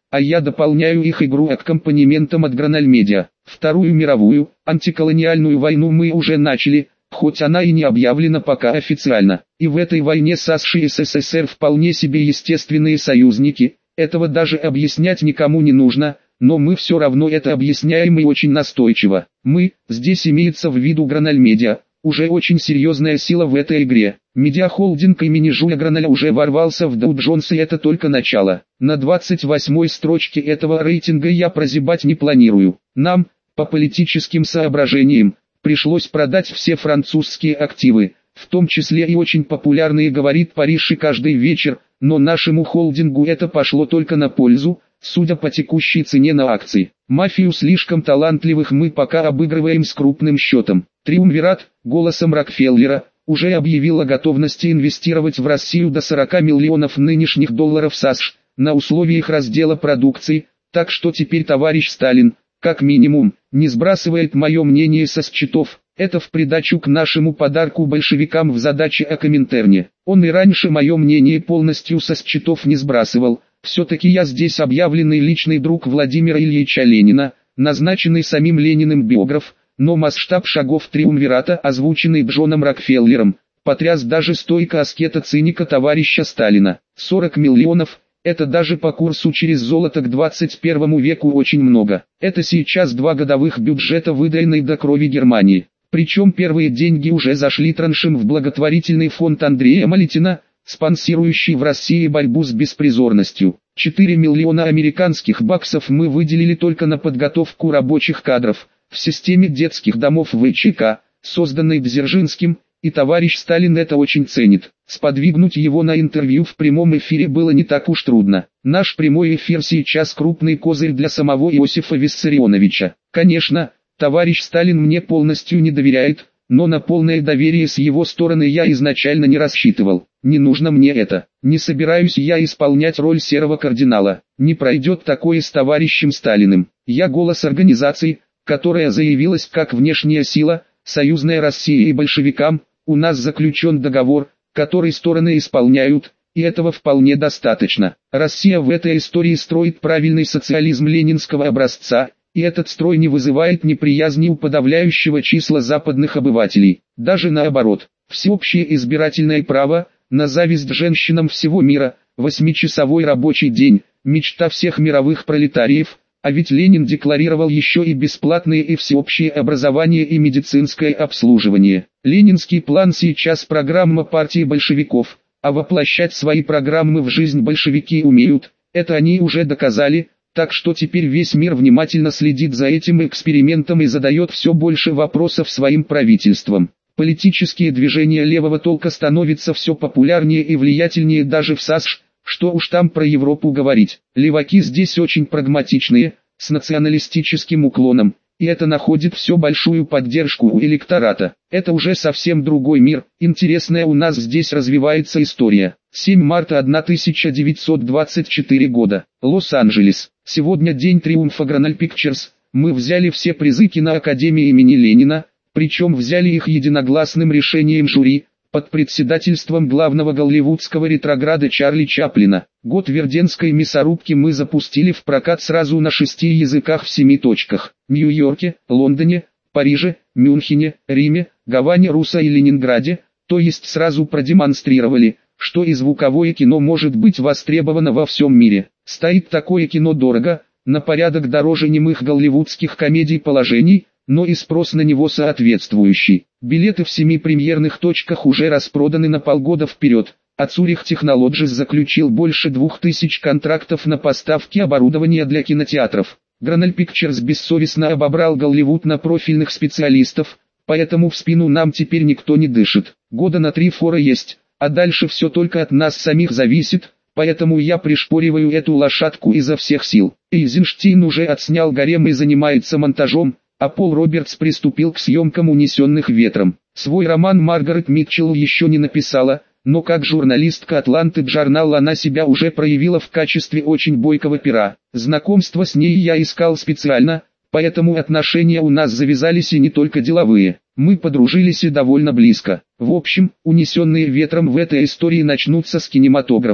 а я дополняю их игру аккомпанементом от Граналь Медиа. Вторую мировую, антиколониальную войну мы уже начали, хоть она и не объявлена пока официально. И в этой войне САСШ и СССР вполне себе естественные союзники, этого даже объяснять никому не нужно, но мы все равно это объясняем и очень настойчиво. Мы, здесь имеется в виду Граналь Медиа, уже очень серьезная сила в этой игре. Медиахолдинг имени Жюля Граналя уже ворвался в Dow Jones, и это только начало. На двадцать восьмой строчке этого рейтинга я прозябать не планирую. Нам, по политическим соображениям, пришлось продать все французские активы, в том числе и очень популярные «Говорит Париж» и «Каждый вечер», но нашему холдингу это пошло только на пользу, судя по текущей цене на акции. Мафию слишком талантливых мы пока обыгрываем с крупным счетом. Триумвират, голосом Рокфеллера, уже объявил о готовности инвестировать в Россию до сорока миллионов нынешних долларов САСШ, на условиях раздела продукции, так что теперь товарищ Сталин, как минимум, не сбрасывает мое мнение со счетов. Это в придачу к нашему подарку большевикам в задаче о Коминтерне. Он и раньше мое мнение полностью со счетов не сбрасывал. Все-таки я здесь объявленный личный друг Владимира Ильича Ленина, назначенный самим Лениным биограф, но масштаб шагов Триумвирата, озвученный Джоном Рокфеллером, потряс даже стойко аскета-циника товарища Сталина. сорок миллионов. Это даже по курсу через золото к двадцать первому веку очень много. Это сейчас два годовых бюджета выдаенной до крови Германии. Причем первые деньги уже зашли траншем в благотворительный фонд Андрея Малетина, спонсирующий в России борьбу с беспризорностью. четыре миллиона американских баксов мы выделили только на подготовку рабочих кадров в системе детских домов ВЧК, созданной Дзержинским, и товарищ Сталин это очень ценит. Сподвигнуть его на интервью в прямом эфире было не так уж трудно. Наш прямой эфир сейчас крупный козырь для самого Иосифа Виссарионовича. Конечно, товарищ Сталин мне полностью не доверяет, но на полное доверие с его стороны я изначально не рассчитывал. Не нужно мне это. Не собираюсь я исполнять роль серого кардинала. Не пройдет такое с товарищем Сталиным. Я голос организации, которая заявилась как внешняя сила, союзная России и большевикам. У нас заключен договор, который стороны исполняют, и этого вполне достаточно. Россия в этой истории строит правильный социализм ленинского образца, и этот строй не вызывает неприязни у подавляющего числа западных обывателей. Даже наоборот, всеобщее избирательное право, на зависть женщинам всего мира, восьмичасовой рабочий день, мечта всех мировых пролетариев, а ведь Ленин декларировал еще и бесплатное и всеобщее образование и медицинское обслуживание. Ленинский план сейчас программа партии большевиков, а воплощать свои программы в жизнь большевики умеют, это они уже доказали, так что теперь весь мир внимательно следит за этим экспериментом и задает все больше вопросов своим правительствам. Политические движения левого толка становятся все популярнее и влиятельнее даже в САСШ, что уж там про Европу говорить. Леваки здесь очень прагматичные, с националистическим уклоном, и это находит все большую поддержку у электората. Это уже совсем другой мир, интересная у нас здесь развивается история. седьмого марта тысяча девятьсот двадцать четвёртого года, Лос-Анджелес. Сегодня день триумфа Граналь Pictures. Мы взяли все призы киноакадемии имени Ленина, причем взяли их единогласным решением жюри, под председательством главного голливудского ретрограда Чарли Чаплина. Год Верденской мясорубки мы запустили в прокат сразу на шести языках в семи точках: Нью-Йорке, Лондоне, Париже, Мюнхене, Риме, Гаване, Руссо и Ленинграде, то есть сразу продемонстрировали, что и звуковое кино может быть востребовано во всем мире. Стоит такое кино дорого, на порядок дороже немых голливудских комедий положений, но и спрос на него соответствующий. Билеты в семи премьерных точках уже распроданы на полгода вперед, а Zurich Technologies заключил больше двух тысяч контрактов на поставки оборудования для кинотеатров. Граналь Pictures бессовестно обобрал Голливуд на профильных специалистов, поэтому в спину нам теперь никто не дышит. Года на три фора есть, а дальше все только от нас самих зависит, поэтому я пришпориваю эту лошадку изо всех сил. Эйзенштейн уже отснял гарем и занимается монтажом, а Пол Робертс приступил к съемкам «Унесенных ветром». Свой роман Маргарет Митчелл еще не написала, но как журналистка Atlantic Journal она себя уже проявила в качестве очень бойкого пера. Знакомство с ней я искал специально, поэтому отношения у нас завязались и не только деловые. Мы подружились и довольно близко. В общем, «Унесенные ветром» в этой истории начнутся с кинематографа,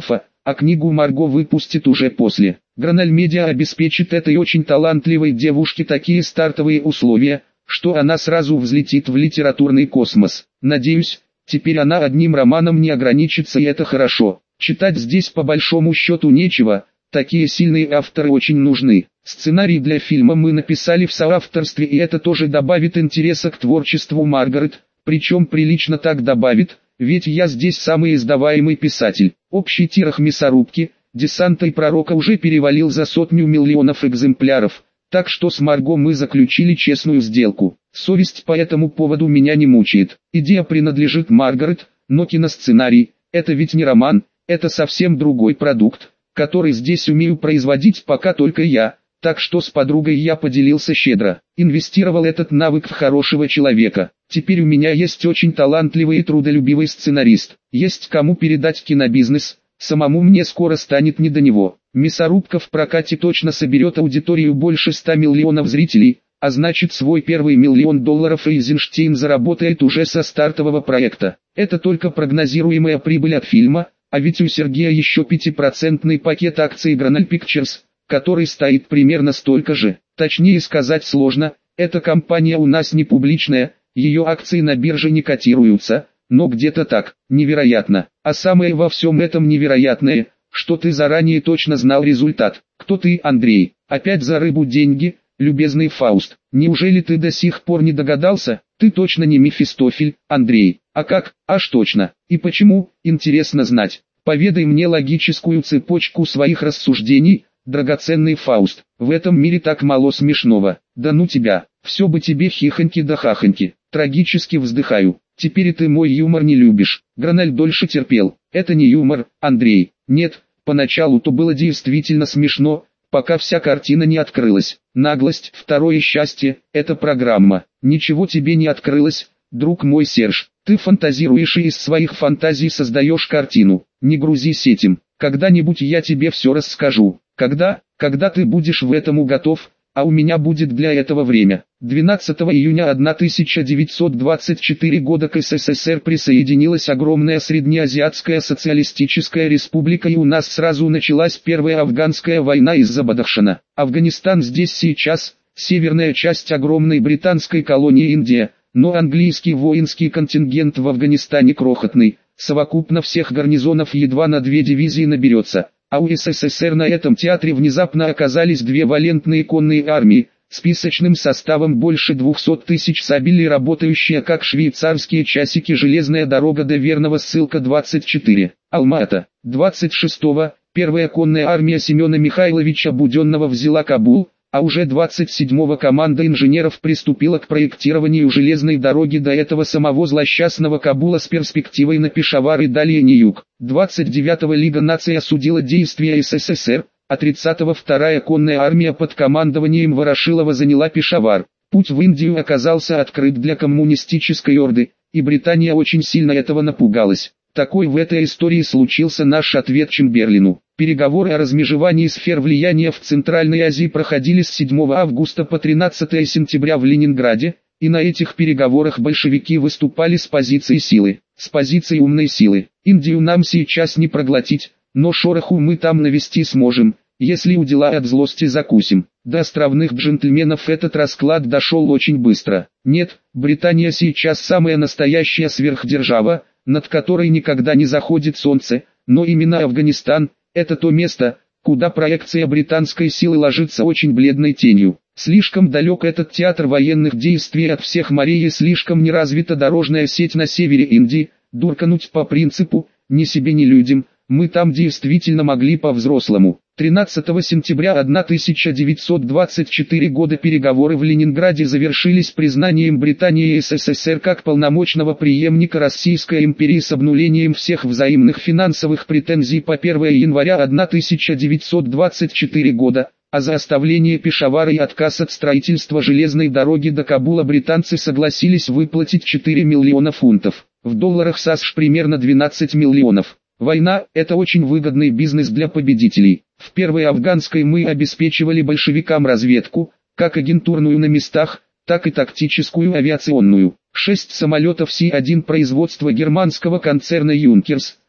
а книгу Марго выпустит уже после. Граналь Медиа обеспечит этой очень талантливой девушке такие стартовые условия, что она сразу взлетит в литературный космос. Надеюсь, теперь она одним романом не ограничится, и это хорошо. Читать здесь по большому счету нечего, такие сильные авторы очень нужны. Сценарий для фильма мы написали в соавторстве, и это тоже добавит интереса к творчеству Маргарет, причем прилично так добавит, ведь я здесь самый издаваемый писатель. Общий тираж «Мясорубки», «Десанта и пророка» уже перевалил за сотню миллионов экземпляров, так что с Марго мы заключили честную сделку. Совесть по этому поводу меня не мучает. Идея принадлежит Маргарет, но киносценарий – это ведь не роман, это совсем другой продукт, который здесь умею производить пока только я, так что с подругой я поделился щедро. Инвестировал этот навык в хорошего человека. Теперь у меня есть очень талантливый и трудолюбивый сценарист. Есть кому передать кинобизнес, самому мне скоро станет не до него. «Мясорубка» в прокате точно соберет аудиторию больше ста миллионов зрителей, а значит свой первый миллион долларов Эйзенштейн заработает уже со стартового проекта. Это только прогнозируемая прибыль от фильма, а ведь у Сергея еще пятипроцентный пакет акций Граналь Pictures, который стоит примерно столько же. Точнее сказать сложно, эта компания у нас не публичная, ее акции на бирже не котируются, но где-то так, невероятно. А самое во всем этом невероятное, что ты заранее точно знал результат. Кто ты, Андрей? Опять за рыбу деньги, любезный Фауст? Неужели ты до сих пор не догадался? Ты точно не Мефистофель, Андрей. А как? Аж точно. И почему? Интересно знать. Поведай мне логическую цепочку своих рассуждений, драгоценный Фауст. В этом мире так мало смешного. Да ну тебя. Все бы тебе хихоньки да хахоньки. Трагически вздыхаю. Теперь и ты мой юмор не любишь. Граналь дольше терпел. Это не юмор, Андрей. Нет, поначалу-то было действительно смешно, пока вся картина не открылась. Наглость, второе счастье, это программа. Ничего тебе не открылось, друг мой Серж. Ты фантазируешь и из своих фантазий создаешь картину. Не грузись этим. Когда-нибудь я тебе все расскажу. Когда? Когда ты будешь в этому готов, а у меня будет для этого время. двенадцатого июня тысяча девятьсот двадцать четвёртого года к СССР присоединилась огромная Среднеазиатская социалистическая республика, и у нас сразу началась первая афганская война из-за Бадахшана. Афганистан здесь сейчас, северная часть огромной британской колонии Индия, но английский воинский контингент в Афганистане крохотный, совокупно всех гарнизонов едва на две дивизии наберется. А у СССР на этом театре внезапно оказались две валентные конные армии, списочным составом больше двухсот тысяч сабелей, работающие как швейцарские часики. Железная дорога до Верного, ссылка двадцать четыре. Алма-Ата. двадцать шестого. Первая конная армия Семена Михайловича Буденного взяла Кабул, а уже двадцать седьмого команда инженеров приступила к проектированию железной дороги до этого самого злосчастного Кабула с перспективой на Пешавар и далее на юг. двадцать девятого Лига наций осудила действия СССР, а тридцатого вторая конная армия под командованием Ворошилова заняла Пешавар. Путь в Индию оказался открыт для коммунистической орды, и Британия очень сильно этого напугалась. Такой в этой истории случился наш ответ Чемберлину. Переговоры о размежевании сфер влияния в Центральной Азии проходили с седьмого августа по тринадцатое сентября в Ленинграде, и на этих переговорах большевики выступали с позиции силы, с позиции умной силы. Индию нам сейчас не проглотить, но шороху мы там навести сможем, если удила от злости закусим. До островных джентльменов этот расклад дошел очень быстро. Нет, Британия сейчас самая настоящая сверхдержава, над которой никогда не заходит солнце, но именно Афганистан – это то место, куда проекция британской силы ложится очень бледной тенью. Слишком далек этот театр военных действий от всех морей, и слишком не развита дорожная сеть на севере Индии. Дуркануть по принципу «ни себе, ни людям», мы там действительно могли по-взрослому. тринадцатого сентября тысяча девятьсот двадцать четвёртого года переговоры в Ленинграде завершились признанием Британии и СССР как полномочного преемника Российской империи с обнулением всех взаимных финансовых претензий по первого января тысяча девятьсот двадцать четвёртого года, а за оставление Пешавара и отказ от строительства железной дороги до Кабула британцы согласились выплатить четыре миллиона фунтов, в долларах США примерно двенадцать миллионов. Война – это очень выгодный бизнес для победителей. В первой афганской мы обеспечивали большевикам разведку, как агентурную на местах, так и тактическую авиационную. Шесть самолетов Си один производства германского концерна Юнкерс,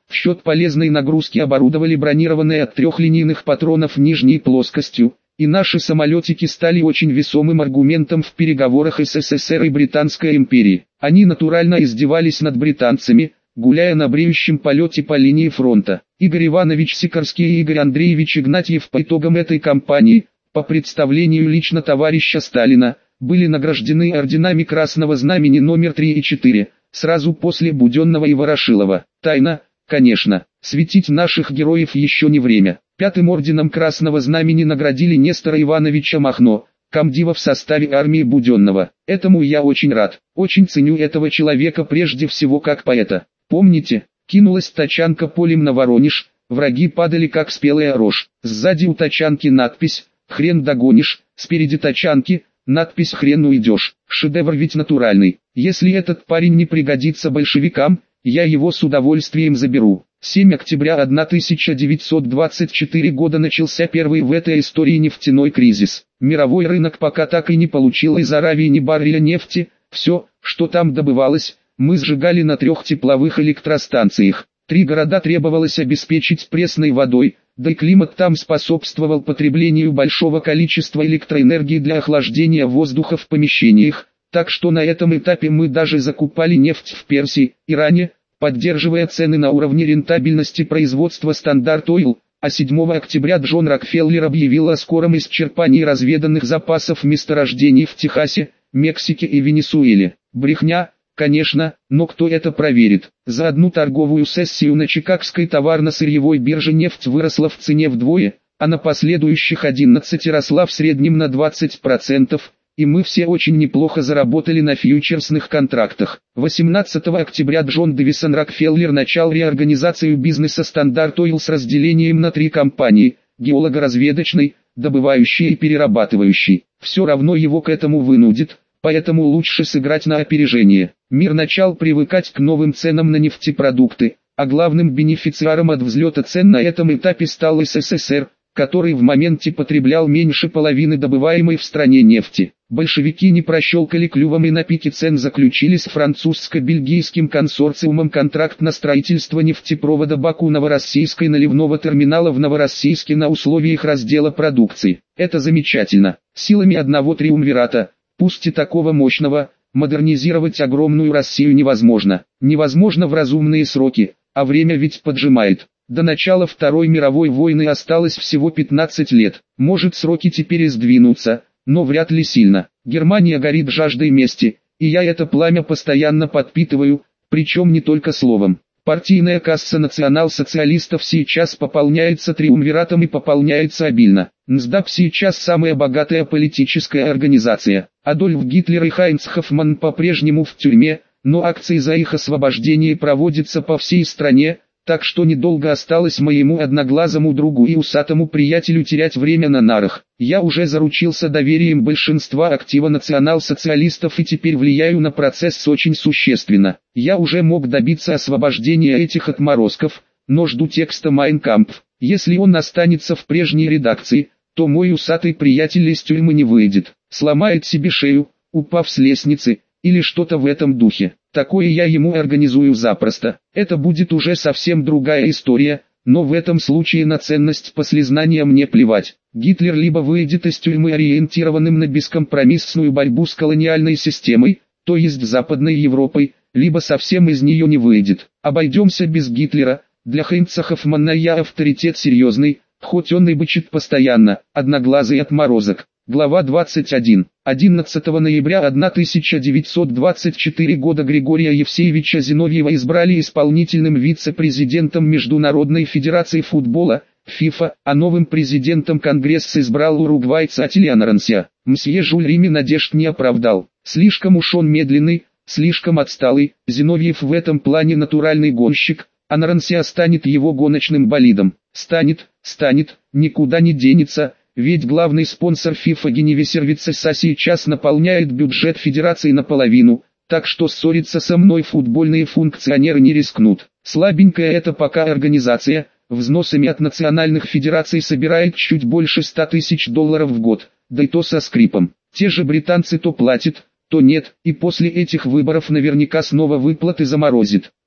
В счет полезной нагрузки оборудовали бронированные от трехлинейных патронов нижней плоскостью, и наши самолетики стали очень весомым аргументом в переговорах СССР и Британской империи. Они натурально издевались над британцами, гуляя на бреющем полете по линии фронта. Игорь Иванович Сикорский и Игорь Андреевич Игнатьев по итогам этой кампании, по представлению лично товарища Сталина, были награждены орденами Красного Знамени номер три и четыре, сразу после Буденного и Ворошилова. Тайна, конечно, светить наших героев еще не время. Пятым орденом Красного Знамени наградили Нестора Ивановича Махно, комдива в составе армии Буденного. Этому я очень рад, очень ценю этого человека прежде всего как поэта. Помните, кинулась тачанка полем на Воронеж, враги падали как спелая рожь. Сзади у тачанки надпись «Хрен догонишь», спереди тачанки надпись «Хрен уйдешь». Шедевр ведь натуральный. Если этот парень не пригодится большевикам, я его с удовольствием заберу. семь октября тысяча девятьсот двадцать четвёртого года начался первый в этой истории нефтяной кризис. Мировой рынок пока так и не получил из Аравии ни барреля нефти. Все, что там добывалось, мы сжигали на трех тепловых электростанциях. Три города требовалось обеспечить пресной водой, да и климат там способствовал потреблению большого количества электроэнергии для охлаждения воздуха в помещениях, так что на этом этапе мы даже закупали нефть в Персии, Иране, поддерживая цены на уровне рентабельности производства Standard Oil, а седьмого октября Джон Рокфеллер объявил о скором исчерпании разведанных запасов месторождений в Техасе, Мексике и Венесуэле. Брехня, конечно, но кто это проверит? За одну торговую сессию на Чикагской товарно-сырьевой бирже нефть выросла в цене вдвое, а на последующих одиннадцати росла в среднем на двадцать процентов. И мы все очень неплохо заработали на фьючерсных контрактах. восемнадцатого октября Джон Дэвисон Рокфеллер начал реорганизацию бизнеса Standard Oil с разделением на три компании – геолого-разведочной, добывающей и перерабатывающей. Все равно его к этому вынудит, поэтому лучше сыграть на опережение. Мир начал привыкать к новым ценам на нефтепродукты, а главным бенефициаром от взлета цен на этом этапе стал СССР, который в моменте потреблял меньше половины добываемой в стране нефти. Большевики не прощелкали клювом и на пике цен заключили с французско-бельгийским консорциумом контракт на строительство нефтепровода Баку-Новороссийской наливного терминала в Новороссийске на условиях раздела продукции. Это замечательно. Силами одного триумвирата, пусть и такого мощного, модернизировать огромную Россию невозможно. Невозможно в разумные сроки, а время ведь поджимает. До начала Второй мировой войны осталось всего пятнадцать лет. Может, сроки теперь и сдвинутся, но вряд ли сильно. Германия горит жаждой мести, и я это пламя постоянно подпитываю, причем не только словом. Партийная касса национал-социалистов сейчас пополняется триумвиратом и пополняется обильно. НСДАП сейчас самая богатая политическая организация. Адольф Гитлер и Хайнц Хоффман по-прежнему в тюрьме, но акции за их освобождение проводятся по всей стране, так что недолго осталось моему одноглазому другу и усатому приятелю терять время на нарах. Я уже заручился доверием большинства актива национал-социалистов и теперь влияю на процесс очень существенно. Я уже мог добиться освобождения этих отморозков, но жду текста Mein Kampf. Если он останется в прежней редакции, то мой усатый приятель из тюрьмы не выйдет, сломает себе шею, упав с лестницы, или что-то в этом духе. Такое я ему организую запросто. Это будет уже совсем другая история, но в этом случае на ценность послезнания мне плевать. Гитлер либо выйдет из тюрьмы ориентированным на бескомпромиссную борьбу с колониальной системой, то есть Западной Европой, либо совсем из нее не выйдет. Обойдемся без Гитлера. Для Хайнца Хоффмана я авторитет серьезный, хоть он и бычит постоянно, одноглазый отморозок. Глава двадцать один. одиннадцатого ноября тысяча девятьсот двадцать четвёртого года Григория Евсеевича Зиновьева избрали исполнительным вице-президентом Международной Федерации Футбола, ФИФА, а новым президентом Конгресс избрал уругвайца Атилиа Наранся. Мсье Жюль Рими надежд не оправдал. Слишком уж он медленный, слишком отсталый, Зиновьев в этом плане натуральный гонщик, а Наранся станет его гоночным болидом. Станет, станет, никуда не денется. Ведь главный спонсор FIFA Геневи Сервиса сейчас наполняет бюджет федерации наполовину, так что ссориться со мной футбольные функционеры не рискнут. Слабенькая это пока организация, взносами от национальных федераций собирает чуть больше ста тысяч долларов в год, да и то со скрипом. Те же британцы то платят, то нет, и после этих выборов наверняка снова выплаты заморозит.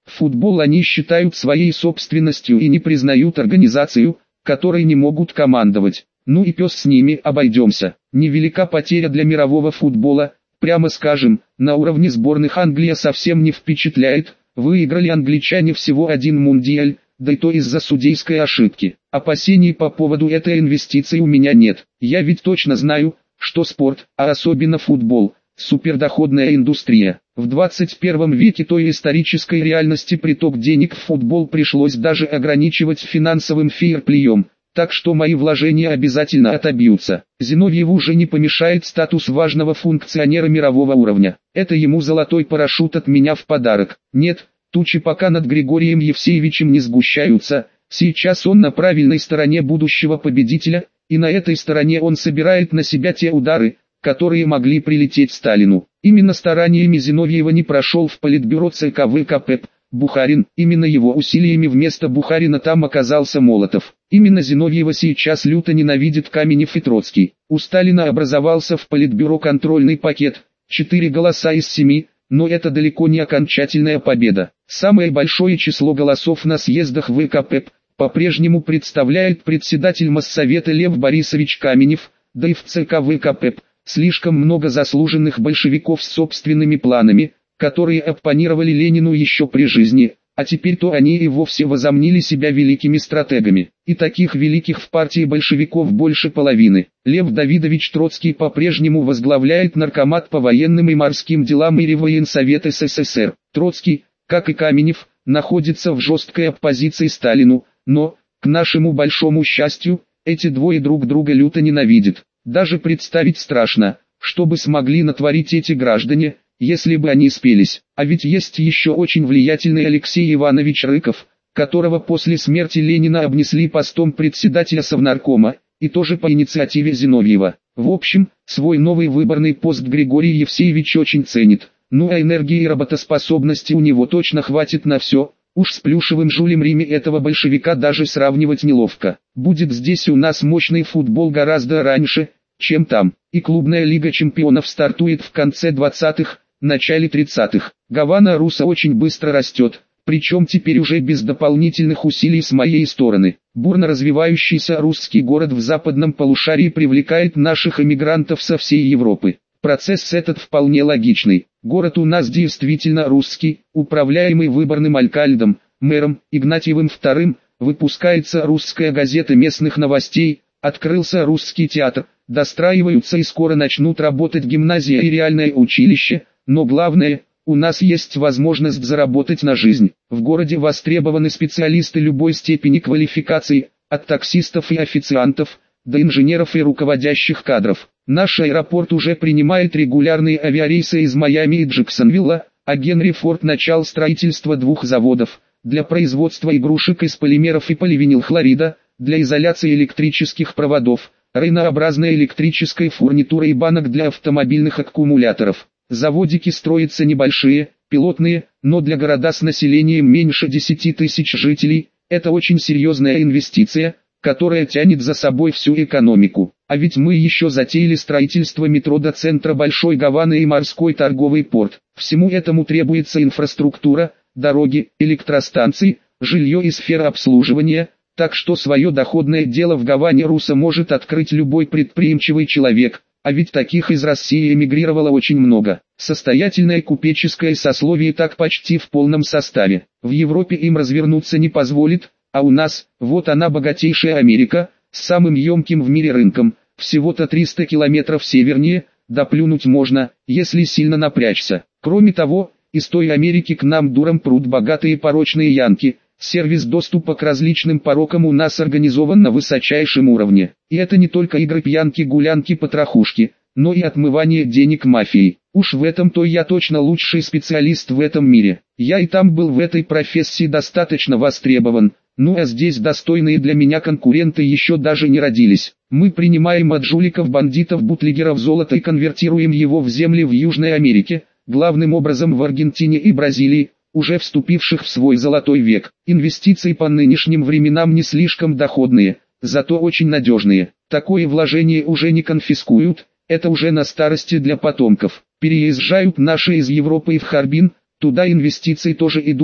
Футбол они считают своей собственностью и не признают организацию, которой не могут командовать. Ну и пес с ними, обойдемся. Невелика потеря для мирового футбола, прямо скажем, на уровне сборных Англия совсем не впечатляет. Выиграли англичане всего один мундиаль, да и то из-за судейской ошибки. Опасений по поводу этой инвестиции у меня нет. Я ведь точно знаю, что спорт, а особенно футбол, супердоходная индустрия. В двадцать первом веке той исторической реальности приток денег в футбол пришлось даже ограничивать финансовым фейерплеем, так что мои вложения обязательно отобьются. Зиновьеву уже не помешает статус важного функционера мирового уровня. Это ему золотой парашют от меня в подарок. Нет, тучи пока над Григорием Евсеевичем не сгущаются, сейчас он на правильной стороне будущего победителя, и на этой стороне он собирает на себя те удары, которые могли прилететь Сталину. Именно стараниями Зиновьева не прошел в политбюро ЦК ВКП Бухарин, именно его усилиями вместо Бухарина там оказался Молотов. Именно Зиновьева сейчас люто ненавидит Каменев и Троцкий. У Сталина образовался в политбюро контрольный пакет, четыре голоса из семи, но это далеко не окончательная победа. Самое большое число голосов на съездах ВКП по-прежнему представляет председатель Моссовета Лев Борисович Каменев, да и в ЦК ВКП слишком много заслуженных большевиков с собственными планами, которые оппонировали Ленину еще при жизни, а теперь-то они и вовсе возомнили себя великими стратегами. И таких великих в партии большевиков больше половины. Лев Давидович Троцкий по-прежнему возглавляет Наркомат по военным и морским делам и Реввоенсовет СССР. Троцкий, как и Каменев, находится в жесткой оппозиции Сталину, но, к нашему большому счастью, эти двое друг друга люто ненавидят. Даже представить страшно, что бы смогли натворить эти граждане, если бы они спелись. А ведь есть еще очень влиятельный Алексей Иванович Рыков, которого после смерти Ленина обнесли постом председателя Совнаркома, и тоже по инициативе Зиновьева. В общем, свой новый выборный пост Григорий Евсеевич очень ценит, ну а энергии и работоспособности у него точно хватит на все. Уж с плюшевым Жюлем Риме этого большевика даже сравнивать неловко. Будет здесь у нас мощный футбол гораздо раньше, чем там. И клубная лига чемпионов стартует в конце двадцатых, начале тридцатых. Гавана Руса очень быстро растет, причем теперь уже без дополнительных усилий с моей стороны. Бурно развивающийся русский город в западном полушарии привлекает наших эмигрантов со всей Европы. Процесс этот вполне логичный. Город у нас действительно русский, управляемый выборным алькальдом, мэром Игнатьевым вторым, выпускается русская газета местных новостей, открылся русский театр, достраиваются и скоро начнут работать гимназия и реальное училище, но главное, у нас есть возможность заработать на жизнь. В городе востребованы специалисты любой степени квалификации, от таксистов и официантов, до инженеров и руководящих кадров. Наш аэропорт уже принимает регулярные авиарейсы из Майами и Джексонвилла, а Генри Форд начал строительство двух заводов, для производства игрушек из полимеров и поливинилхлорида, для изоляции электрических проводов, рейнообразной электрической фурнитуры и банок для автомобильных аккумуляторов. Заводики строятся небольшие, пилотные, но для города с населением меньше десяти тысяч жителей, это очень серьезная инвестиция, которая тянет за собой всю экономику. А ведь мы еще затеяли строительство метро до центра Большой Гаваны и морской торговый порт. Всему этому требуется инфраструктура, дороги, электростанции, жилье и сфера обслуживания, так что свое доходное дело в Гаване Руса может открыть любой предприимчивый человек, а ведь таких из России эмигрировало очень много. Состоятельное купеческое сословие так почти в полном составе. В Европе им развернуться не позволит, а у нас, вот она богатейшая Америка, с самым емким в мире рынком, всего-то триста километров севернее, доплюнуть можно, если сильно напрячься. Кроме того, из той Америки к нам дуром прут богатые порочные янки, сервис доступа к различным порокам у нас организован на высочайшем уровне. И это не только игры пьянки, гулянки, потрохушки, но и отмывание денег мафией. Уж в этом-то я точно лучший специалист в этом мире. Я и там был в этой профессии достаточно востребован. Ну а здесь достойные для меня конкуренты еще даже не родились. Мы принимаем от жуликов, бандитов, бутлегеров золото и конвертируем его в земли в Южной Америке, главным образом в Аргентине и Бразилии, уже вступивших в свой золотой век. Инвестиции по нынешним временам не слишком доходные, зато очень надежные. Такое вложение уже не конфискуют, это уже на старости для потомков. Переезжают наши из Европы и в Харбин, туда инвестиции тоже идут,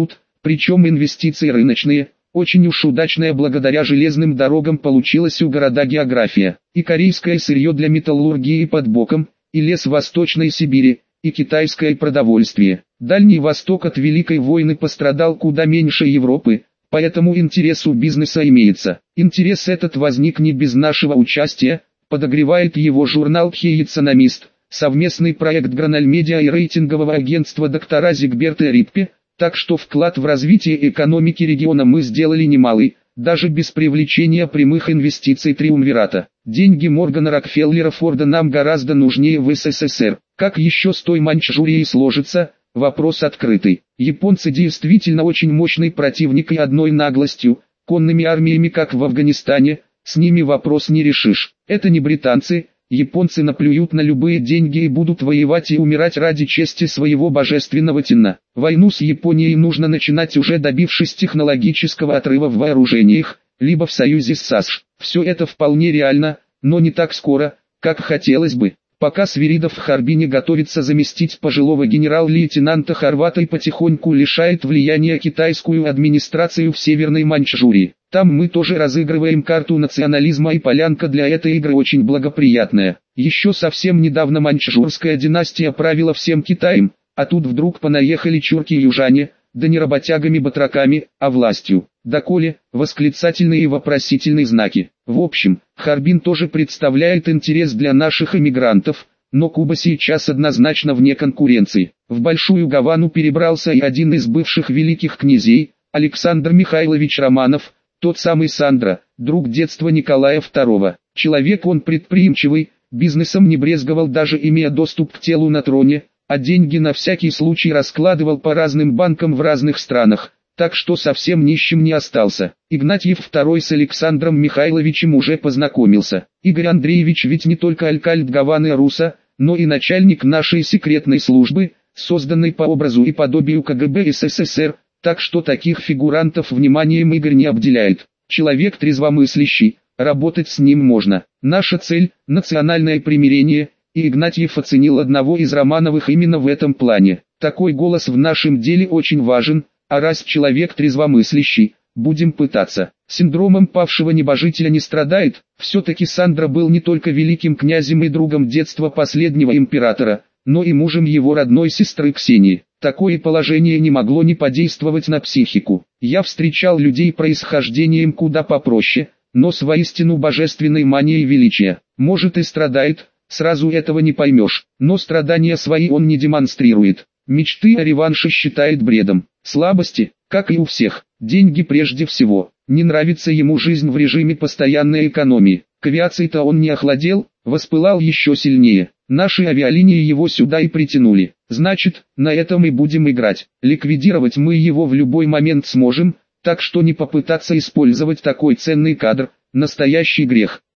Причем инвестиции рыночные. Очень уж удачная благодаря железным дорогам получилась у города география. И корейское сырье для металлургии под боком, и лес Восточной Сибири, и китайское продовольствие. Дальний Восток от Великой войны пострадал куда меньше Европы, поэтому интерес у бизнеса имеется. Интерес этот возник не без нашего участия, подогревает его журнал «Key Economist», совместный проект Гранальмедиа и рейтингового агентства доктора Зигберта Рипке, так что вклад в развитие экономики региона мы сделали немалый, даже без привлечения прямых инвестиций триумвирата. Деньги Моргана Рокфеллера Форда нам гораздо нужнее в СССР. Как еще с той Маньчжурией сложится, вопрос открытый. Японцы действительно очень мощный противник, и одной наглостью, конными армиями как в Афганистане, с ними вопрос не решишь. Это не британцы. Японцы наплюют на любые деньги и будут воевать и умирать ради чести своего божественного тена. Войну с Японией нужно начинать уже добившись технологического отрыва в вооружениях, либо в союзе с САСШ. Все это вполне реально, но не так скоро, как хотелось бы. Пока Свиридов в Харбине готовится заместить пожилого генерал-лейтенанта Хорвата и потихоньку лишает влияния китайскую администрацию в Северной Маньчжурии. Там мы тоже разыгрываем карту национализма, и полянка для этой игры очень благоприятная. Еще совсем недавно маньчжурская династия правила всем Китаем, а тут вдруг понаехали чурки-южане, да не работягами-батраками, а властью. Доколе, восклицательные и вопросительные знаки. В общем, Харбин тоже представляет интерес для наших эмигрантов, но Куба сейчас однозначно вне конкуренции. В Большую Гавану перебрался и один из бывших великих князей, Александр Михайлович Романов, тот самый Сандро, друг детства Николая второго. Человек он предприимчивый, бизнесом не брезговал, даже имея доступ к телу на троне, а деньги на всякий случай раскладывал по разным банкам в разных странах, так что совсем нищим не остался. Игнатьев второй с Александром Михайловичем уже познакомился. Игорь Андреевич ведь не только алькальд Гаваны Руса, но и начальник нашей секретной службы, созданной по образу и подобию КГБ СССР, так что таких фигурантов вниманием Игорь не обделяет. Человек трезвомыслящий, работать с ним можно. Наша цель – национальное примирение, и Игнатьев оценил одного из Романовых именно в этом плане. Такой голос в нашем деле очень важен, а раз человек трезвомыслящий, будем пытаться. Синдромом павшего небожителя не страдает. Все-таки Сандро был не только великим князем и другом детства последнего императора, но и мужем его родной сестры Ксении. Такое положение не могло не подействовать на психику. Я встречал людей происхождением куда попроще, но с воистину божественной манией величия. Может и страдает, сразу этого не поймешь, но страдания свои он не демонстрирует. Мечты о реванше считает бредом. Слабости, как и у всех, деньги прежде всего. Не нравится ему жизнь в режиме постоянной экономии. К авиации-то он не охладел, воспылал еще сильнее. Наши авиалинии его сюда и притянули. Значит, на этом и будем играть. Ликвидировать мы его в любой момент сможем, так что не попытаться использовать такой ценный кадр – настоящий грех.